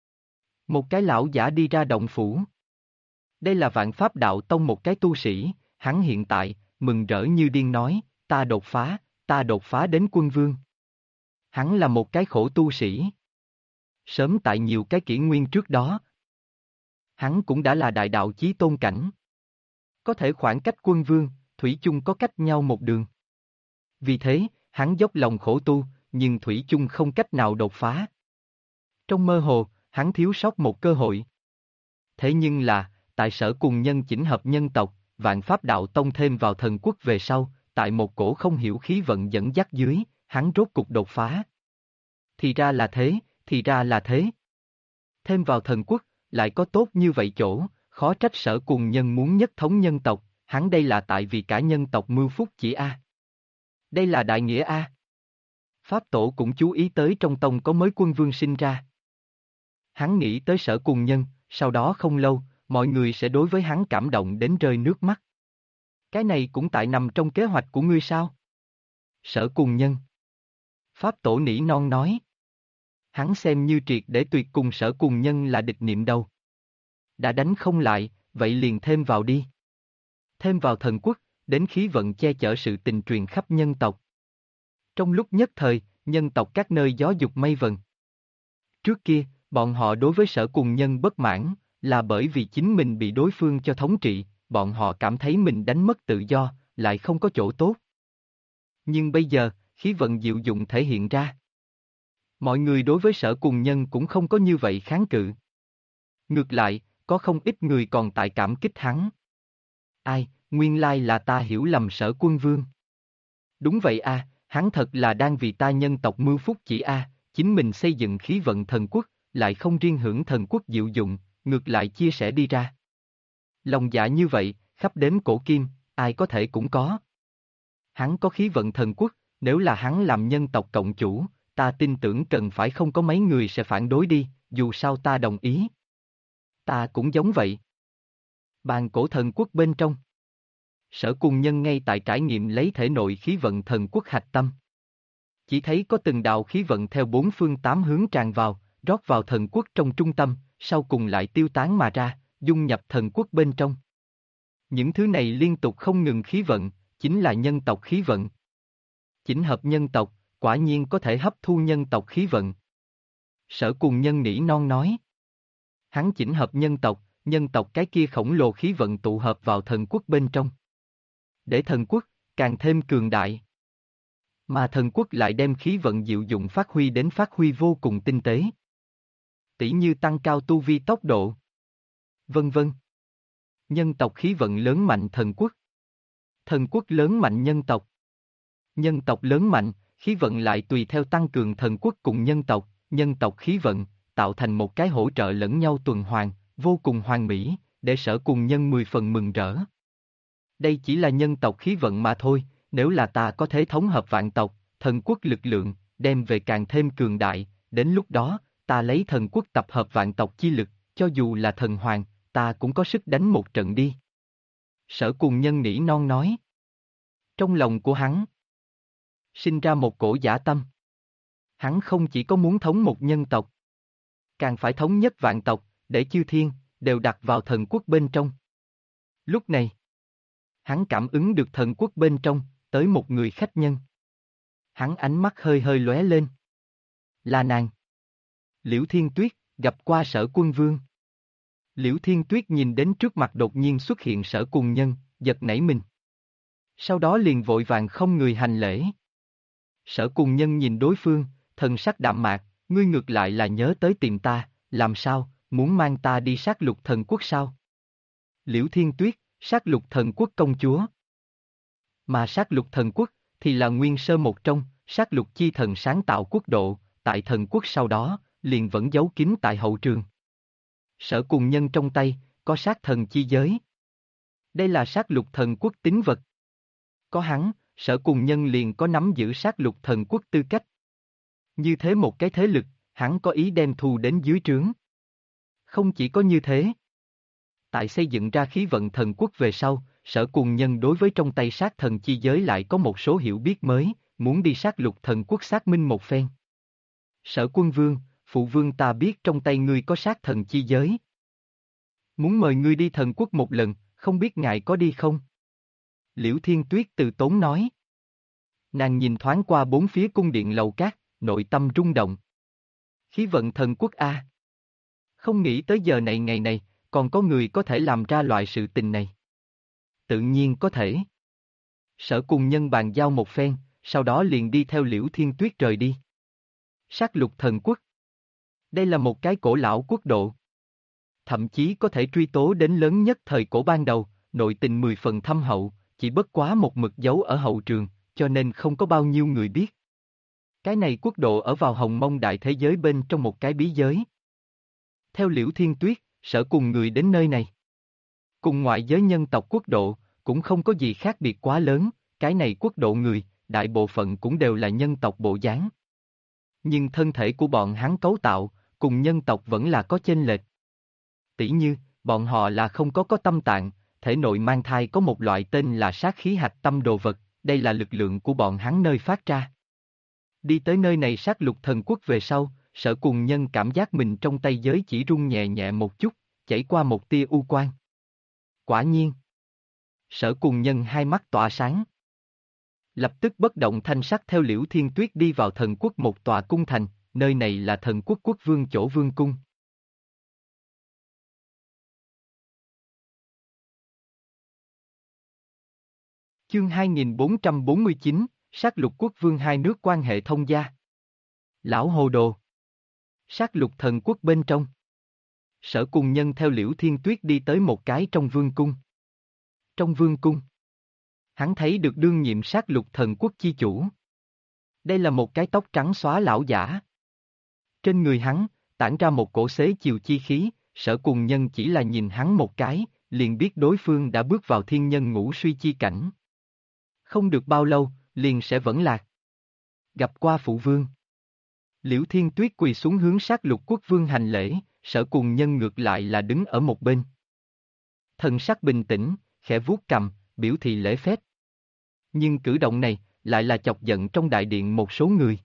Một cái lão giả đi ra động phủ. Đây là Vạn Pháp Đạo Tông một cái tu sĩ, hắn hiện tại, mừng rỡ như điên nói, ta đột phá đến quân vương. Hắn là một cái khổ tu sĩ. Sớm tại nhiều cái kỷ nguyên trước đó, hắn cũng đã là đại đạo chí tôn cảnh. Có thể khoảng cách quân vương, thủy chung có cách nhau một đường. Vì thế, hắn dốc lòng khổ tu, nhưng thủy chung không cách nào đột phá. Trong mơ hồ, hắn thiếu sót một cơ hội. Thế nhưng là, tại Sở Cùng Nhân chỉnh hợp nhân tộc, Vạn Pháp Đạo Tông thêm vào thần quốc về sau, tại một cổ không hiểu khí vận dẫn dắt dưới, hắn rốt cục đột phá. Thì ra là thế, thì ra là thế. Thêm vào thần quốc, lại có tốt như vậy chỗ, khó trách Sở Cùng Nhân muốn nhất thống nhân tộc, hắn đây là tại vì cả nhân tộc mưu phúc chỉ A. Đây là đại nghĩa A. Pháp Tổ cũng chú ý tới trong tông có mới quân vương sinh ra. Hắn nghĩ tới Sở Cùng Nhân, sau đó không lâu, mọi người sẽ đối với hắn cảm động đến rơi nước mắt. Cái này cũng tại nằm trong kế hoạch của ngươi sao? Sở Cùng Nhân. Pháp Tổ nỉ non nói. Hắn xem như triệt để tuyệt cùng Sở Cùng Nhân là địch niệm đâu. Đã đánh không lại, vậy liền thêm vào đi. Thêm vào thần quốc, đến khí vận che chở sự tình truyền khắp nhân tộc. Trong lúc nhất thời, nhân tộc các nơi gió dục mây vần. Trước kia, bọn họ đối với Sở Cùng Nhân bất mãn, là bởi vì chính mình bị đối phương cho thống trị, bọn họ cảm thấy mình đánh mất tự do, lại không có chỗ tốt. Nhưng bây giờ, khí vận diệu dụng thể hiện ra. Mọi người đối với Sở Cùng Nhân cũng không có như vậy kháng cự. Ngược lại, có không ít người còn tại cảm kích hắn. Ai, nguyên lai là ta hiểu lầm Sở Quân Vương. Đúng vậy a, hắn thật là đang vì ta nhân tộc mưu phúc chỉ a, chính mình xây dựng khí vận thần quốc, lại không riêng hưởng thần quốc diệu dụng, ngược lại chia sẻ đi ra. Lòng dạ như vậy, khắp đếm cổ kim, ai có thể cũng có. Hắn có khí vận thần quốc, nếu là hắn làm nhân tộc cộng chủ, ta tin tưởng cần phải không có mấy người sẽ phản đối đi, dù sao ta đồng ý. Ta cũng giống vậy. Bàn cổ thần quốc bên trong. Sở Cùng Nhân ngay tại trải nghiệm lấy thể nội khí vận thần quốc hạch tâm. Chỉ thấy có từng đạo khí vận theo bốn phương tám hướng tràn vào, rót vào thần quốc trong trung tâm, sau cùng lại tiêu tán mà ra, dung nhập thần quốc bên trong. Những thứ này liên tục không ngừng khí vận, chính là nhân tộc khí vận. Chỉnh hợp nhân tộc, quả nhiên có thể hấp thu nhân tộc khí vận. Sở Cùng Nhân nỉ non nói. Hắn chỉnh hợp nhân tộc cái kia khổng lồ khí vận tụ hợp vào thần quốc bên trong. Để thần quốc càng thêm cường đại. Mà thần quốc lại đem khí vận diệu dụng phát huy vô cùng tinh tế. Tỉ như tăng cao tu vi tốc độ. Vân vân. Nhân tộc khí vận lớn mạnh thần quốc. Thần quốc lớn mạnh nhân tộc. Nhân tộc lớn mạnh, khí vận lại tùy theo tăng cường thần quốc cùng nhân tộc khí vận, tạo thành một cái hỗ trợ lẫn nhau tuần hoàn, vô cùng hoàn mỹ, để Sở Cùng Nhân 10 phần mừng rỡ. Đây chỉ là nhân tộc khí vận mà thôi, nếu là ta có thể thống hợp vạn tộc, thần quốc lực lượng, đem về càng thêm cường đại, đến lúc đó, ta lấy thần quốc tập hợp vạn tộc chi lực, cho dù là thần hoàng, ta cũng có sức đánh một trận đi. Sở Cùng Nhân nỉ non nói. Trong lòng của hắn, sinh ra một cổ dã tâm. Hắn không chỉ có muốn thống một nhân tộc, càng phải thống nhất vạn tộc, để chư thiên, đều đặt vào thần quốc bên trong. Lúc này, hắn cảm ứng được thần quốc bên trong, tới một người khách nhân. Hắn ánh mắt hơi hơi lóe lên. Là nàng. Liễu Thiên Tuyết, gặp qua Sở Quân Vương. Liễu Thiên Tuyết nhìn đến trước mặt đột nhiên xuất hiện Sở Cùng Nhân, giật nảy mình. Sau đó liền vội vàng không người hành lễ. Sở Cùng Nhân nhìn đối phương, thần sắc đạm mạc, ngươi ngược lại là nhớ tới tìm ta, làm sao, muốn mang ta đi sát lục thần quốc sao? Liễu Thiên Tuyết, sát lục thần quốc công chúa. Mà sát lục thần quốc, thì là nguyên sơ một trong, sát lục chi thần sáng tạo quốc độ, tại thần quốc sau đó, liền vẫn giấu kín tại hậu trường. Sở Cùng Nhân trong tay, có sát thần chi giới. Đây là sát lục thần quốc tín vật. Có hắn, Sở Cùng Nhân liền có nắm giữ sát lục thần quốc tư cách. Như thế một cái thế lực, hắn có ý đem thu đến dưới trướng. Không chỉ có như thế. Tại xây dựng ra khí vận thần quốc về sau, Sở Cùng Nhân đối với trong tay sát thần chi giới lại có một số hiểu biết mới, muốn đi sát lục thần quốc xác minh một phen. Sở Quân Vương, phụ vương ta biết trong tay ngươi có sát thần chi giới. Muốn mời ngươi đi thần quốc một lần, không biết ngài có đi không? Liễu Thiên Tuyết từ tốn nói. Nàng nhìn thoáng qua bốn phía cung điện lầu cát, nội tâm rung động. Khí vận thần quốc A. Không nghĩ tới giờ này ngày này, còn có người có thể làm ra loại sự tình này. Tự nhiên có thể. Sở Cùng Nhân bàn giao một phen, sau đó liền đi theo Liễu Thiên Tuyết rời đi. Sát lục thần quốc. Đây là một cái cổ lão quốc độ. Thậm chí có thể truy tố đến lớn nhất thời cổ ban đầu, nội tình 10 phần thâm hậu, chỉ bất quá một mực giấu ở hậu trường, cho nên không có bao nhiêu người biết. Cái này quốc độ ở vào hồng mông đại thế giới bên trong một cái bí giới. Theo Liễu Thiên Tuyết, Sở cùng người đến nơi này. Cùng ngoại giới nhân tộc quốc độ, cũng không có gì khác biệt quá lớn, cái này quốc độ người, đại bộ phận cũng đều là nhân tộc bộ dáng. Nhưng thân thể của bọn hắn cấu tạo, cùng nhân tộc vẫn là có chênh lệch. Tỉ như, bọn họ là không có tâm tạng, thể nội mang thai có một loại tên là sát khí hạch tâm đồ vật, đây là lực lượng của bọn hắn nơi phát ra. Đi tới nơi này sát lục thần quốc về sau, Sở cùng nhân cảm giác mình trong tay giới chỉ rung nhẹ nhẹ một chút, chảy qua một tia u quang. Quả nhiên. Sở cùng nhân hai mắt tỏa sáng. Lập tức bất động thanh sắc theo Liễu Thiên Tuyết đi vào thần quốc một tòa cung thành, nơi này là thần quốc quốc vương chỗ vương cung. Chương 2449, sát lục quốc vương hai nước quan hệ thông gia. Lão hồ đồ. Sát lục thần quốc bên trong. Sở cùng nhân theo Liễu Thiên Tuyết đi tới một cái trong vương cung. Trong vương cung, hắn thấy được đương nhiệm sát lục thần quốc chi chủ. Đây là một cái tóc trắng xóa lão giả. Trên người hắn, tản ra một cổ xế chiều chi khí, Sở cùng nhân chỉ là nhìn hắn một cái, liền biết đối phương đã bước vào thiên nhân ngũ suy chi cảnh. Không được bao lâu, liền sẽ vẫn lạc. Gặp qua phụ vương. Liễu Thiên Tuyết quỳ xuống hướng sát Lục Quốc Vương hành lễ, Sở Cùng Nhân ngược lại là đứng ở một bên. Thần sắc bình tĩnh, khẽ vuốt cằm, biểu thị lễ phép. Nhưng cử động này, lại là chọc giận trong đại điện một số người.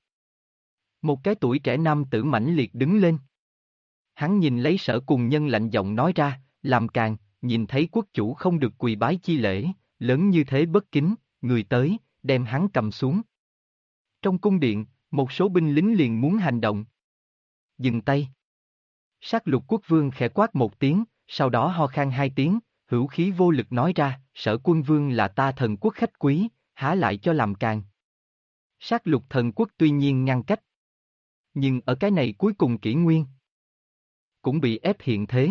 Một cái tuổi trẻ nam tử mãnh liệt đứng lên. Hắn nhìn lấy Sở Cùng Nhân lạnh giọng nói ra, làm càng, nhìn thấy quốc chủ không được quỳ bái chi lễ, lớn như thế bất kính, người tới, đem hắn cầm xuống. Trong cung điện, một số binh lính liền muốn hành động. Dừng tay. Sát Lục Quốc Vương khẽ quát một tiếng, sau đó ho khan hai tiếng, hữu khí vô lực nói ra, Sở Quân Vương là ta thần quốc khách quý, há lại cho làm càng. Sát Lục Thần Quốc tuy nhiên ngăn cách. Nhưng ở cái này cuối cùng kỷ nguyên, cũng bị ép hiện thế.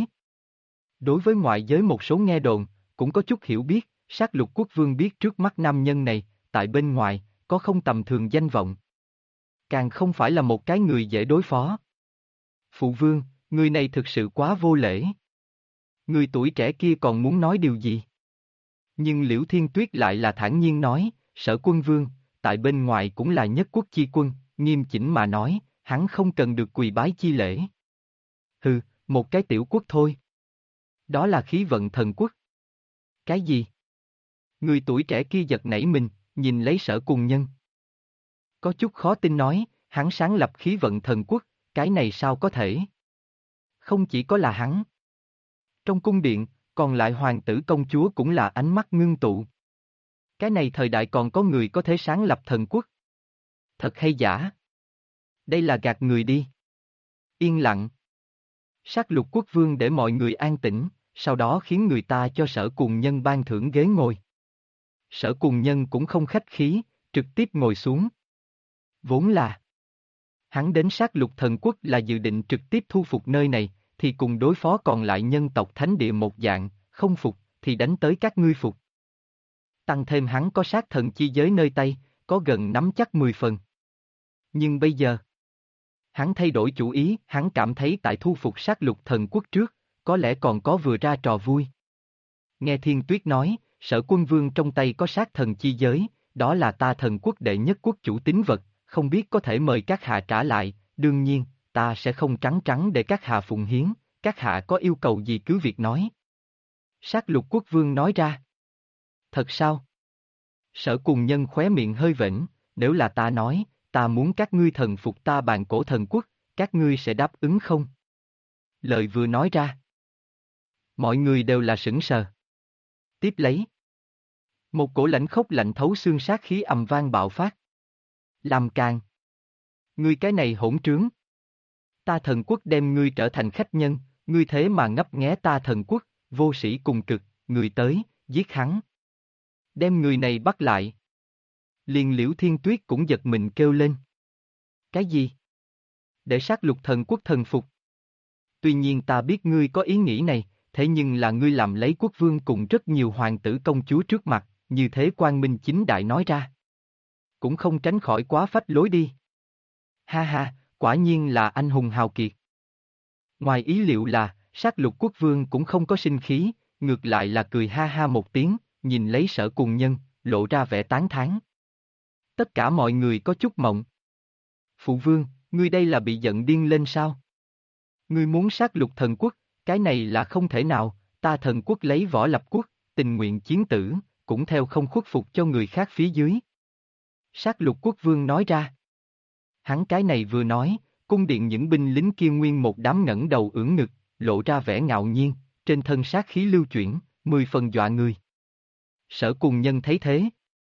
Đối với ngoại giới một số nghe đồn, cũng có chút hiểu biết, Sát Lục Quốc Vương biết trước mắt nam nhân này, tại bên ngoài, có không tầm thường danh vọng. Càng không phải là một cái người dễ đối phó. Phụ vương, người này thực sự quá vô lễ. Người tuổi trẻ kia còn muốn nói điều gì? Nhưng Liễu Thiên Tuyết lại là thản nhiên nói, Sở Quân Vương, tại bên ngoài cũng là nhất quốc chi quân, nghiêm chỉnh mà nói, hắn không cần được quỳ bái chi lễ. Hừ, một cái tiểu quốc thôi. Đó là khí vận thần quốc. Cái gì? Người tuổi trẻ kia giật nảy mình, nhìn lấy Sở Cùng Nhân. Có chút khó tin nói, hắn sáng lập khí vận thần quốc, cái này sao có thể? Không chỉ có là hắn. Trong cung điện, còn lại hoàng tử công chúa cũng là ánh mắt ngưng tụ. Cái này thời đại còn có người có thể sáng lập thần quốc. Thật hay giả? Đây là gạt người đi. Yên lặng. Sát Lục Quốc Vương để mọi người an tĩnh, sau đó khiến người ta cho Sở Cùng Nhân ban thưởng ghế ngồi. Sở Cùng Nhân cũng không khách khí, trực tiếp ngồi xuống. Vốn là hắn đến Sát Lục Thần Quốc là dự định trực tiếp thu phục nơi này, thì cùng đối phó còn lại nhân tộc thánh địa một dạng, không phục, thì đánh tới các ngươi phục. Tăng thêm hắn có sát thần chi giới nơi tay, có gần nắm chắc 10 phần. Nhưng bây giờ, hắn thay đổi chủ ý, hắn cảm thấy tại thu phục Sát Lục Thần Quốc trước, có lẽ còn có vừa ra trò vui. Nghe Thiên Tuyết nói, Sở Quân Vương trong tay có sát thần chi giới, đó là ta thần quốc đệ nhất quốc chủ tín vật, không biết có thể mời các hạ trả lại, đương nhiên, ta sẽ không trắng trắng để các hạ phụng hiến, các hạ có yêu cầu gì cứ việc nói. Sát Lục Quốc Vương nói ra. Thật sao? Sở Cùng Nhân khóe miệng hơi vểnh, nếu là ta nói, ta muốn các ngươi thần phục ta bàn cổ thần quốc, các ngươi sẽ đáp ứng không? Lời vừa nói ra. Mọi người đều là sững sờ. Tiếp lấy. Một cổ lãnh khốc lạnh thấu xương sát khí ầm vang bạo phát. Làm càng. Ngươi cái này hỗn trướng. Ta thần quốc đem ngươi trở thành khách nhân, ngươi thế mà ngấp nghé ta thần quốc, vô sĩ cùng cực, người tới, giết hắn. Đem người này bắt lại. Liền Liễu Thiên Tuyết cũng giật mình kêu lên. Cái gì? Để Sát Lục Thần Quốc thần phục. Tuy nhiên ta biết ngươi có ý nghĩ này, thế nhưng là ngươi làm lấy quốc vương cùng rất nhiều hoàng tử công chúa trước mặt, như thế quang minh chính đại nói ra. Cũng không tránh khỏi quá phách lối đi. Ha ha, quả nhiên là anh hùng hào kiệt. Ngoài ý liệu là, Sát Lục Quốc Vương cũng không có sinh khí, ngược lại là cười ha ha một tiếng, nhìn lấy Sở Cùng Nhân, lộ ra vẻ tán thán. Tất cả mọi người có chút mộng. Phụ vương, ngươi đây là bị giận điên lên sao? Ngươi muốn sát lục thần quốc, cái này là không thể nào, ta thần quốc lấy võ lập quốc, tình nguyện chiến tử, cũng theo không khuất phục cho người khác phía dưới. Sát lục quốc vương nói ra. Hắn cái này vừa nói, cung điện những binh lính kia nguyên một đám ngẩng đầu ưỡn ngực, lộ ra vẻ ngạo nhiên, trên thân sát khí lưu chuyển, 10 phần dọa người. Sở Cùng Nhân thấy thế.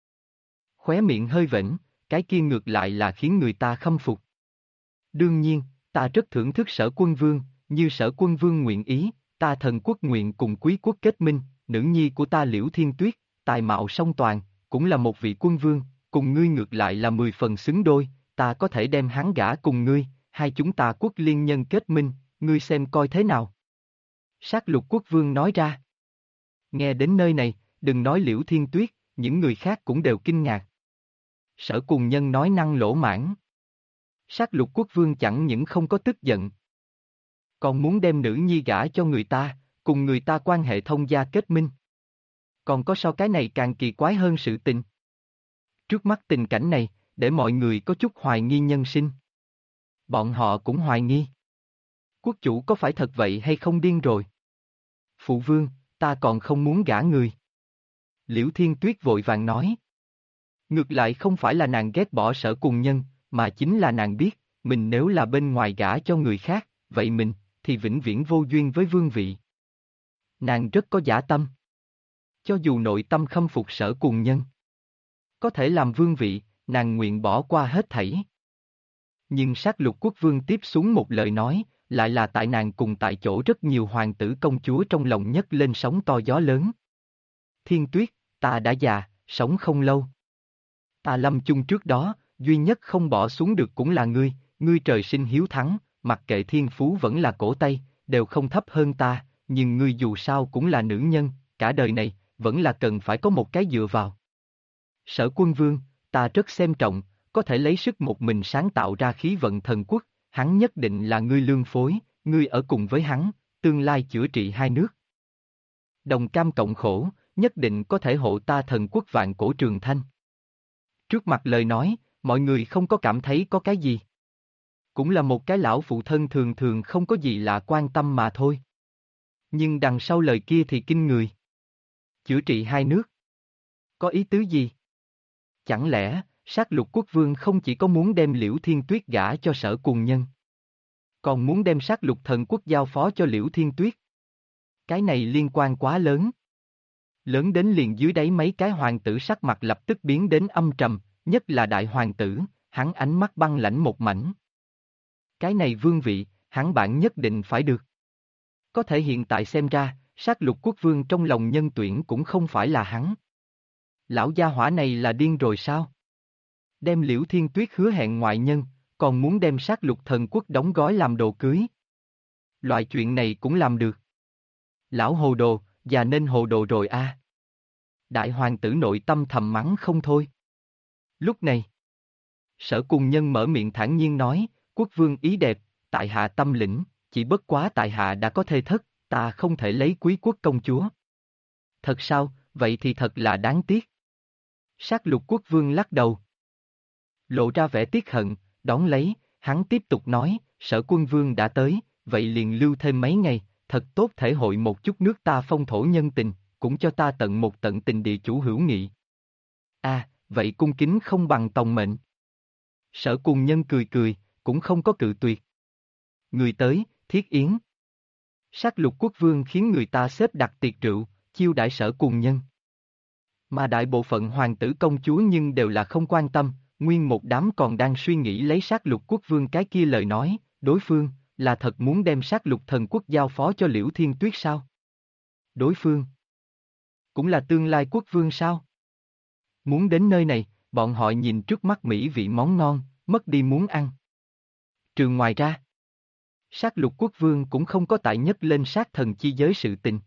Khóe miệng hơi vểnh, cái kia ngược lại là khiến người ta khâm phục. Đương nhiên, ta rất thưởng thức Sở Quân Vương, như Sở Quân Vương nguyện ý, ta thần quốc nguyện cùng quý quốc kết minh, nữ nhi của ta Liễu Thiên Tuyết, tài mạo song toàn, cũng là một vị quân vương, cùng ngươi ngược lại là 10 phần xứng đôi, ta có thể đem hắn gả cùng ngươi, hai chúng ta quốc liên nhân kết minh, ngươi xem coi thế nào. Sát lục quốc vương nói ra. Nghe đến nơi này, đừng nói Liễu Thiên Tuyết, những người khác cũng đều kinh ngạc. Sở Cùng Nhân nói năng lỗ mãn. Sát lục quốc vương chẳng những không có tức giận, còn muốn đem nữ nhi gả cho người ta, cùng người ta quan hệ thông gia kết minh. Còn có so cái này càng kỳ quái hơn sự tình. Trước mắt tình cảnh này, để mọi người có chút hoài nghi nhân sinh. Bọn họ cũng hoài nghi. Quốc chủ có phải thật vậy hay không điên rồi? Phụ vương, ta còn không muốn gả người. Liễu Thiên Tuyết vội vàng nói. Ngược lại không phải là nàng ghét bỏ Sở Cùng Nhân, mà chính là nàng biết, mình nếu là bên ngoài gả cho người khác, vậy mình, thì vĩnh viễn vô duyên với vương vị. Nàng rất có dã tâm. Cho dù nội tâm khâm phục Sở Cùng Nhân, có thể làm vương vị, nàng nguyện bỏ qua hết thảy. Nhưng Sát Lục Quốc Vương tiếp xuống một lời nói, lại là tại nàng cùng tại chỗ rất nhiều hoàng tử công chúa trong lòng nhấc lên sóng to gió lớn. Thiên Tuyết, ta đã già, sống không lâu. Ta lâm chung trước đó, duy nhất không bỏ xuống được cũng là ngươi trời sinh hiếu thắng, mặc kệ thiên phú vẫn là cổ tay, đều không thấp hơn ta, nhưng ngươi dù sao cũng là nữ nhân, cả đời này, vẫn là cần phải có một cái dựa vào. Sở Quân Vương, ta rất xem trọng, có thể lấy sức một mình sáng tạo ra khí vận thần quốc, hắn nhất định là ngươi lương phối, ngươi ở cùng với hắn, tương lai chữa trị hai nước. Đồng cam cộng khổ, nhất định có thể hộ ta thần quốc vạn cổ trường thanh. Trước mặt lời nói, mọi người không có cảm thấy có cái gì. Cũng là một cái lão phụ thân thường thường không có gì là quan tâm mà thôi. Nhưng đằng sau lời kia thì kinh người. Chữa trị hai nước. Có ý tứ gì? Chẳng lẽ, Sát Lục Quốc Vương không chỉ có muốn đem Liễu Thiên Tuyết gả cho Sở Cùng Nhân, còn muốn đem Sát Lục Thần Quốc giao phó cho Liễu Thiên Tuyết? Cái này liên quan quá lớn. Lớn đến liền dưới đáy mấy cái hoàng tử sắc mặt lập tức biến đến âm trầm, nhất là đại hoàng tử, hắn ánh mắt băng lãnh một mảnh. Cái này vương vị, hắn bản nhất định phải được. Có thể hiện tại xem ra, Sát Lục Quốc Vương trong lòng nhân tuyển cũng không phải là hắn. Lão gia hỏa này là điên rồi sao? Đem Liễu Thiên Tuyết hứa hẹn ngoại nhân, còn muốn đem Sát Lục Thần Quốc đóng gói làm đồ cưới. Loại chuyện này cũng làm được. Lão hồ đồ, già nên hồ đồ rồi a. Đại hoàng tử nội tâm thầm mắng không thôi. Lúc này, Sở Cùng Nhân mở miệng thản nhiên nói, quốc vương ý đẹp, tại hạ tâm lĩnh, chỉ bất quá tại hạ đã có thê thất, ta không thể lấy quý quốc công chúa. Thật sao, vậy thì thật là đáng tiếc. Sát Lục Quốc Vương lắc đầu. Lộ ra vẻ tiếc hận, đón lấy, hắn tiếp tục nói, Sở Quân Vương đã tới, vậy liền lưu thêm mấy ngày, thật tốt thể hội một chút nước ta phong thổ nhân tình, cũng cho ta tận một tận tình địa chủ hữu nghị. Vậy cung kính không bằng tòng mệnh. Sở Cùng Nhân cười cười, cũng không có cự tuyệt. Người tới, thiết yến. Sát Lục Quốc Vương khiến người ta xếp đặt tiệc rượu, chiêu đãi Sở Cùng Nhân. Mà đại bộ phận hoàng tử công chúa nhưng đều là không quan tâm, nguyên một đám còn đang suy nghĩ lấy Sát Lục Quốc Vương cái kia lời nói, đối phương, là thật muốn đem Sát Lục Thần Quốc giao phó cho Liễu Thiên Tuyết sao? Đối phương, cũng là tương lai quốc vương sao? Muốn đến nơi này, bọn họ nhìn trước mắt mỹ vị món ngon, mất đi muốn ăn. Trường ngoài ra, Sát Lục Quốc Vương cũng không có tại nhất lên sát thần chi giới sự tình.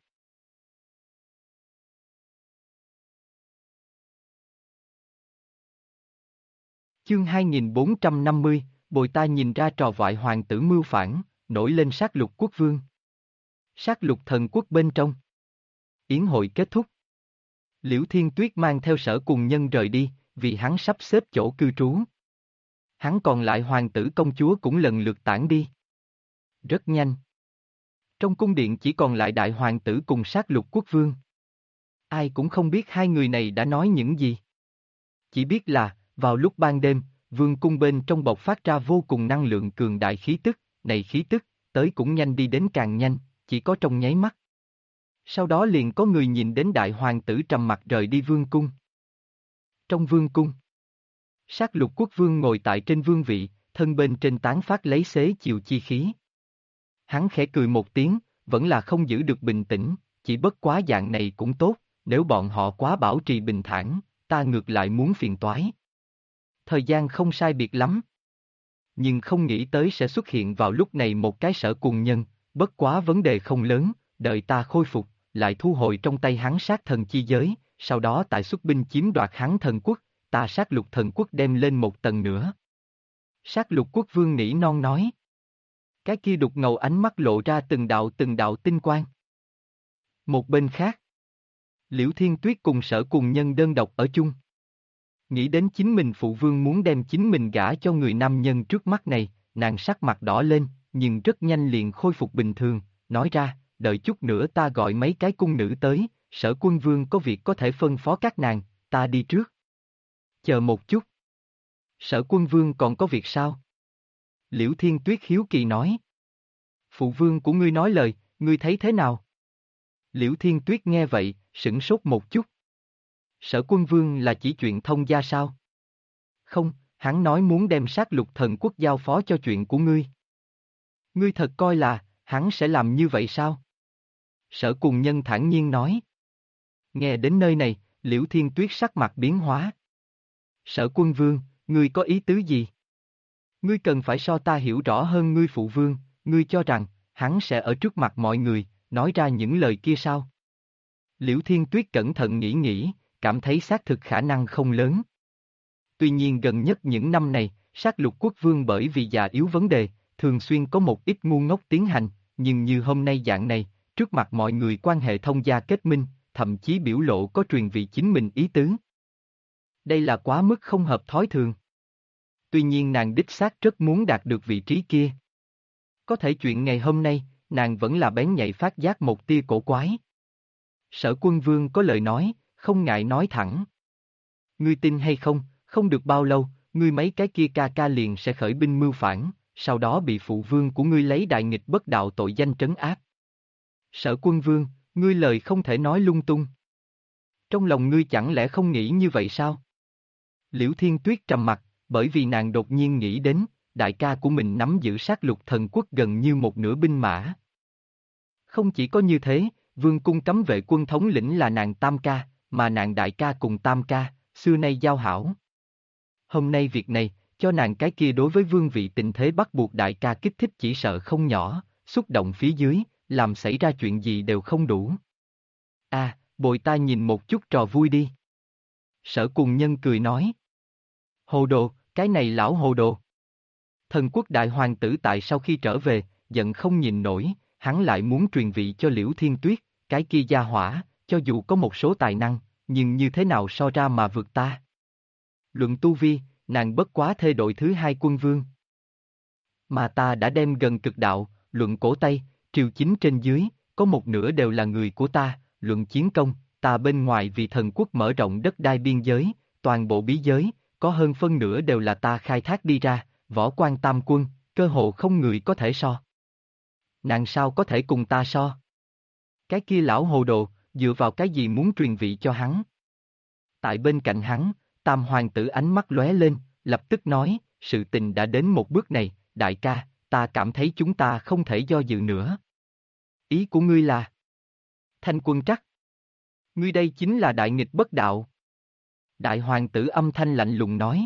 Chương 2450, bồi ta nhìn ra trò vại hoàng tử mưu phản, nổi lên Sát Lục Quốc Vương. Sát Lục Thần Quốc bên trong. Yến hội kết thúc. Liễu Thiên Tuyết mang theo Sở Cùng Nhân rời đi, vì hắn sắp xếp chỗ cư trú. Hắn còn lại hoàng tử công chúa cũng lần lượt tản đi. Rất nhanh. Trong cung điện chỉ còn lại đại hoàng tử cùng Sát Lục Quốc Vương. Ai cũng không biết hai người này đã nói những gì. Chỉ biết là, vào lúc ban đêm, vương cung bên trong bộc phát ra vô cùng năng lượng cường đại khí tức, này khí tức, tới cũng nhanh đi đến càng nhanh, chỉ có trong nháy mắt. Sau đó liền có người nhìn đến đại hoàng tử trầm mặt rời đi vương cung. Trong vương cung, Sát Lục Quốc Vương ngồi tại trên vương vị, thân bên trên tán phát lấy xế chiều chi khí. Hắn khẽ cười một tiếng, vẫn là không giữ được bình tĩnh, chỉ bất quá dạng này cũng tốt, nếu bọn họ quá bảo trì bình thản, ta ngược lại muốn phiền toái. Thời gian không sai biệt lắm. Nhưng không nghĩ tới sẽ xuất hiện vào lúc này một cái Sở Cùng Nhân, bất quá vấn đề không lớn, đợi ta khôi phục, lại thu hồi trong tay hắn sát thần chi giới, sau đó tại xuất binh chiếm đoạt hắn thần quốc, ta Sát Lục Thần Quốc đem lên một tầng nữa. Sát Lục Quốc Vương nỉ non nói. Cái kia đục ngầu ánh mắt lộ ra từng đạo tinh quang. Một bên khác, Liễu Thiên Tuyết cùng Sở Cùng Nhân đơn độc ở chung. Nghĩ đến chính mình phụ vương muốn đem chính mình gả cho người nam nhân trước mắt này, nàng sắc mặt đỏ lên, nhưng rất nhanh liền khôi phục bình thường, nói ra, đợi chút nữa ta gọi mấy cái cung nữ tới, Sở Quân Vương có việc có thể phân phó các nàng, ta đi trước. Chờ một chút. Sở Quân Vương còn có việc sao? Liễu Thiên Tuyết hiếu kỳ nói. Phụ vương của ngươi nói lời, ngươi thấy thế nào? Liễu Thiên Tuyết nghe vậy, sửng sốt một chút. Sở Quân Vương là chỉ chuyện thông gia sao? Không, hắn nói muốn đem sát lục thần quốc giao phó cho chuyện của ngươi. Ngươi thật coi là, hắn sẽ làm như vậy sao? Sở Cùng Nhân thản nhiên nói. Nghe đến nơi này, Liễu Thiên Tuyết sắc mặt biến hóa. Sở Quân Vương, ngươi có ý tứ gì? Ngươi cần phải so ta hiểu rõ hơn ngươi phụ vương, ngươi cho rằng, hắn sẽ ở trước mặt mọi người, nói ra những lời kia sao? Liễu Thiên Tuyết cẩn thận nghĩ nghĩ, cảm thấy xác thực khả năng không lớn. Tuy nhiên gần nhất những năm này, sát lục quốc vương bởi vì già yếu vấn đề, thường xuyên có một ít ngu ngốc tiến hành, nhưng như hôm nay dạng này, trước mặt mọi người quan hệ thông gia kết minh, thậm chí biểu lộ có truyền vị chính mình ý tứ. Đây là quá mức không hợp thói thường. Tuy nhiên nàng đích xác rất muốn đạt được vị trí kia. Có thể chuyện ngày hôm nay, nàng vẫn là bén nhạy phát giác một tia cổ quái. Sở Quân Vương có lời nói, không ngại nói thẳng. Ngươi tin hay không, không được bao lâu, ngươi mấy cái kia ca ca liền sẽ khởi binh mưu phản, sau đó bị phụ vương của ngươi lấy đại nghịch bất đạo tội danh trấn áp. Sở Quân Vương, ngươi lời không thể nói lung tung. Trong lòng ngươi chẳng lẽ không nghĩ như vậy sao? Liễu Thiên Tuyết trầm mặt, bởi vì nàng đột nhiên nghĩ đến, đại ca của mình nắm giữ sát lục thần quốc gần như một nửa binh mã. Không chỉ có như thế, vương cung cấm vệ quân thống lĩnh là nàng Tam ca, mà nàng đại ca cùng Tam ca, xưa nay giao hảo. Hôm nay việc này, cho nàng cái kia đối với vương vị tình thế bắt buộc đại ca kích thích chỉ sợ không nhỏ, xúc động phía dưới, làm xảy ra chuyện gì đều không đủ. Bồi ta nhìn một chút trò vui đi. Sở Cùng Nhân cười nói. Hồ đồ, cái này lão hồ đồ. Thần quốc đại hoàng tử tại sau khi trở về, giận không nhìn nổi, hắn lại muốn truyền vị cho Liễu Thiên Tuyết, cái kia gia hỏa, cho dù có một số tài năng, nhưng như thế nào so ra mà vượt ta. Luận tu vi, nàng bất quá thê đội thứ hai quân vương. Mà ta đã đem gần cực đạo, luận cổ Tây, triều chính trên dưới, có một nửa đều là người của ta, luận chiến công, ta bên ngoài vì thần quốc mở rộng đất đai biên giới, toàn bộ bí giới, có hơn phân nửa đều là ta khai thác đi ra, võ quan tam quân, cơ hồ không người có thể so. Nàng sao có thể cùng ta so? Cái kia lão hồ đồ, dựa vào cái gì muốn truyền vị cho hắn? Tại bên cạnh hắn, Tam hoàng tử ánh mắt lóe lên, lập tức nói, sự tình đã đến một bước này, đại ca, ta cảm thấy chúng ta không thể do dự nữa. Ý của ngươi là? Thanh Quân Trắc. Ngươi đây chính là đại nghịch bất đạo. Đại hoàng tử âm thanh lạnh lùng nói.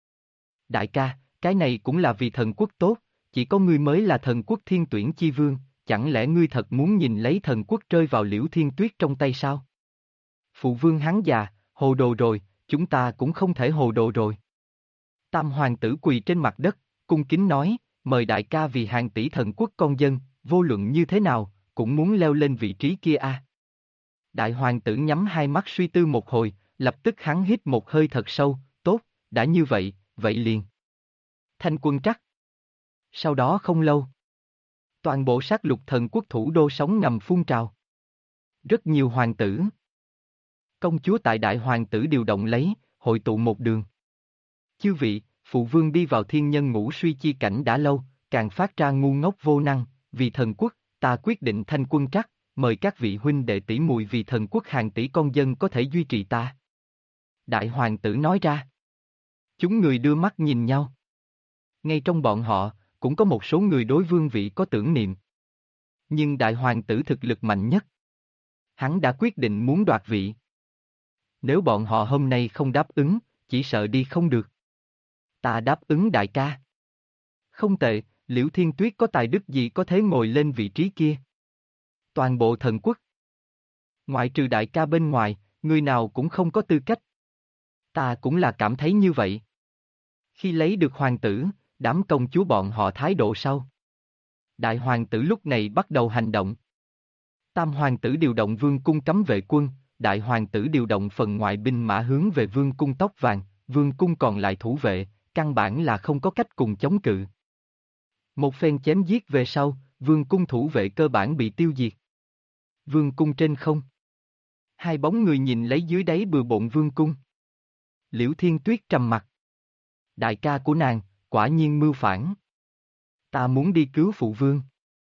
Đại ca, cái này cũng là vì thần quốc tốt, chỉ có ngươi mới là thần quốc thiên tuyển chi vương, chẳng lẽ ngươi thật muốn nhìn lấy thần quốc rơi vào Liễu Thiên Tuyết trong tay sao? Phụ vương hắn già, hồ đồ rồi, chúng ta cũng không thể hồ đồ rồi. Tam hoàng tử quỳ trên mặt đất, cung kính nói, mời đại ca vì hàng tỷ thần quốc con dân, vô luận như thế nào, cũng muốn leo lên vị trí kia a. Đại hoàng tử nhắm hai mắt suy tư một hồi, lập tức hắn hít một hơi thật sâu, tốt, đã như vậy, vậy liền. Thanh Quân Trắc. Sau đó không lâu, toàn bộ sát lục thần quốc thủ đô sóng ngầm phun trào. Rất nhiều hoàng tử, công chúa tại đại hoàng tử điều động lấy, hội tụ một đường. Chư vị, phụ vương đi vào thiên nhân ngũ suy chi cảnh đã lâu, càng phát ra ngu ngốc vô năng, vì thần quốc, ta quyết định Thanh Quân Trắc, mời các vị huynh đệ tỷ muội vì thần quốc hàng tỷ con dân có thể duy trì ta. Đại hoàng tử nói ra. Chúng người đưa mắt nhìn nhau. Ngay trong bọn họ, cũng có một số người đối vương vị có tưởng niệm. Nhưng đại hoàng tử thực lực mạnh nhất. Hắn đã quyết định muốn đoạt vị. Nếu bọn họ hôm nay không đáp ứng, chỉ sợ đi không được. Ta đáp ứng đại ca. Không tệ, Liễu Thiên Tuyết có tài đức gì có thể ngồi lên vị trí kia. Toàn bộ thần quốc. Ngoại trừ đại ca bên ngoài, người nào cũng không có tư cách. Ta cũng là cảm thấy như vậy. Khi lấy được hoàng tử, đám công chúa bọn họ thái độ sau. Đại hoàng tử lúc này bắt đầu hành động. Tam hoàng tử điều động vương cung cấm vệ quân, đại hoàng tử điều động phần ngoại binh mã hướng về vương cung tóc vàng, vương cung còn lại thủ vệ, căn bản là không có cách cùng chống cự. Một phen chém giết về sau, vương cung thủ vệ cơ bản bị tiêu diệt. Vương cung trên không. Hai bóng người nhìn lấy dưới đáy bừa bộn vương cung. Liễu Thiên Tuyết trầm mặt. Đại ca của nàng, quả nhiên mưu phản. Ta muốn đi cứu phụ vương.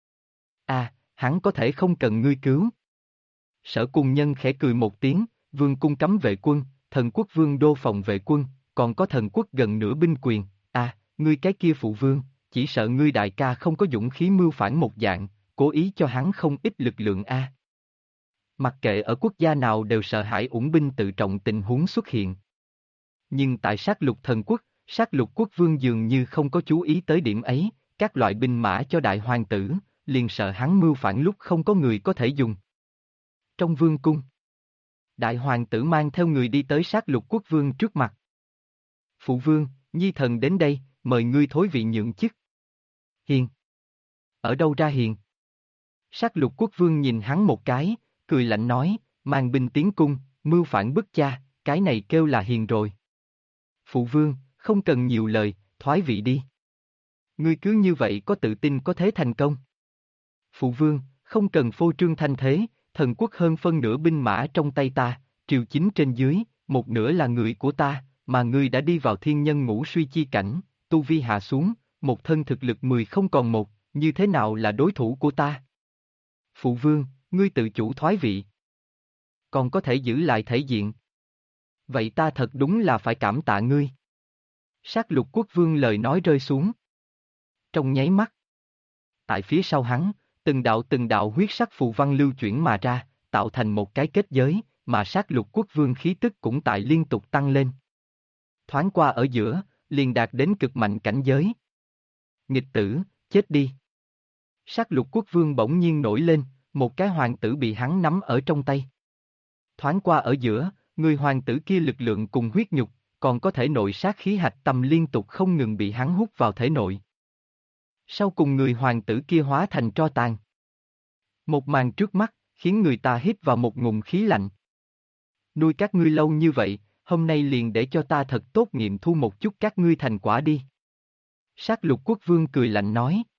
À, hắn có thể không cần ngươi cứu. Sở Cung Nhân khẽ cười một tiếng, vương cung cấm vệ quân, thần quốc vương đô phòng vệ quân, còn có thần quốc gần nửa binh quyền, à, ngươi cái kia phụ vương, chỉ sợ ngươi đại ca không có dũng khí mưu phản một dạng, cố ý cho hắn không ít lực lượng a. Mặc kệ ở quốc gia nào đều sợ hãi ủng binh tự trọng tình huống xuất hiện. Nhưng tại sát lục thần quốc, sát lục quốc vương dường như không có chú ý tới điểm ấy, các loại binh mã cho đại hoàng tử, liền sợ hắn mưu phản lúc không có người có thể dùng. Trong vương cung, đại hoàng tử mang theo người đi tới sát lục quốc vương trước mặt. Phụ vương, nhi thần đến đây, mời ngươi thối vị nhượng chức. Hiền. Ở đâu ra hiền? Sát lục quốc vương nhìn hắn một cái, cười lạnh nói, mang binh tiến cung, mưu phản bức cha, cái này kêu là hiền rồi. Phụ vương, không cần nhiều lời, thoái vị đi. Ngươi cứ như vậy có tự tin có thế thành công. Phụ vương, không cần phô trương thanh thế, thần quốc hơn phân nửa binh mã trong tay ta, triều chính trên dưới, một nửa là người của ta, mà ngươi đã đi vào thiên nhân ngũ suy chi cảnh, tu vi hạ xuống, một thân thực lực 10 không còn một, như thế nào là đối thủ của ta? Phụ vương, ngươi tự chủ thoái vị. Còn có thể giữ lại thể diện. Vậy ta thật đúng là phải cảm tạ ngươi. Sát lục quốc vương lời nói rơi xuống. Trong nháy mắt. Tại phía sau hắn, từng đạo huyết sắc phù văn lưu chuyển mà ra, tạo thành một cái kết giới, mà sát lục quốc vương khí tức cũng tại liên tục tăng lên. Thoáng qua ở giữa, liền đạt đến cực mạnh cảnh giới. Nghịch tử, chết đi. Sát lục quốc vương bỗng nhiên nổi lên, một cái hoàng tử bị hắn nắm ở trong tay. Thoáng qua ở giữa, người hoàng tử kia lực lượng cùng huyết nhục, còn có thể nội sát khí hạch tâm liên tục không ngừng bị hắn hút vào thể nội. Sau cùng người hoàng tử kia hóa thành tro tàn. Một màn trước mắt, khiến người ta hít vào một ngụm khí lạnh. Nuôi các ngươi lâu như vậy, hôm nay liền để cho ta thật tốt nghiệm thu một chút các ngươi thành quả đi. Sát lục quốc vương cười lạnh nói.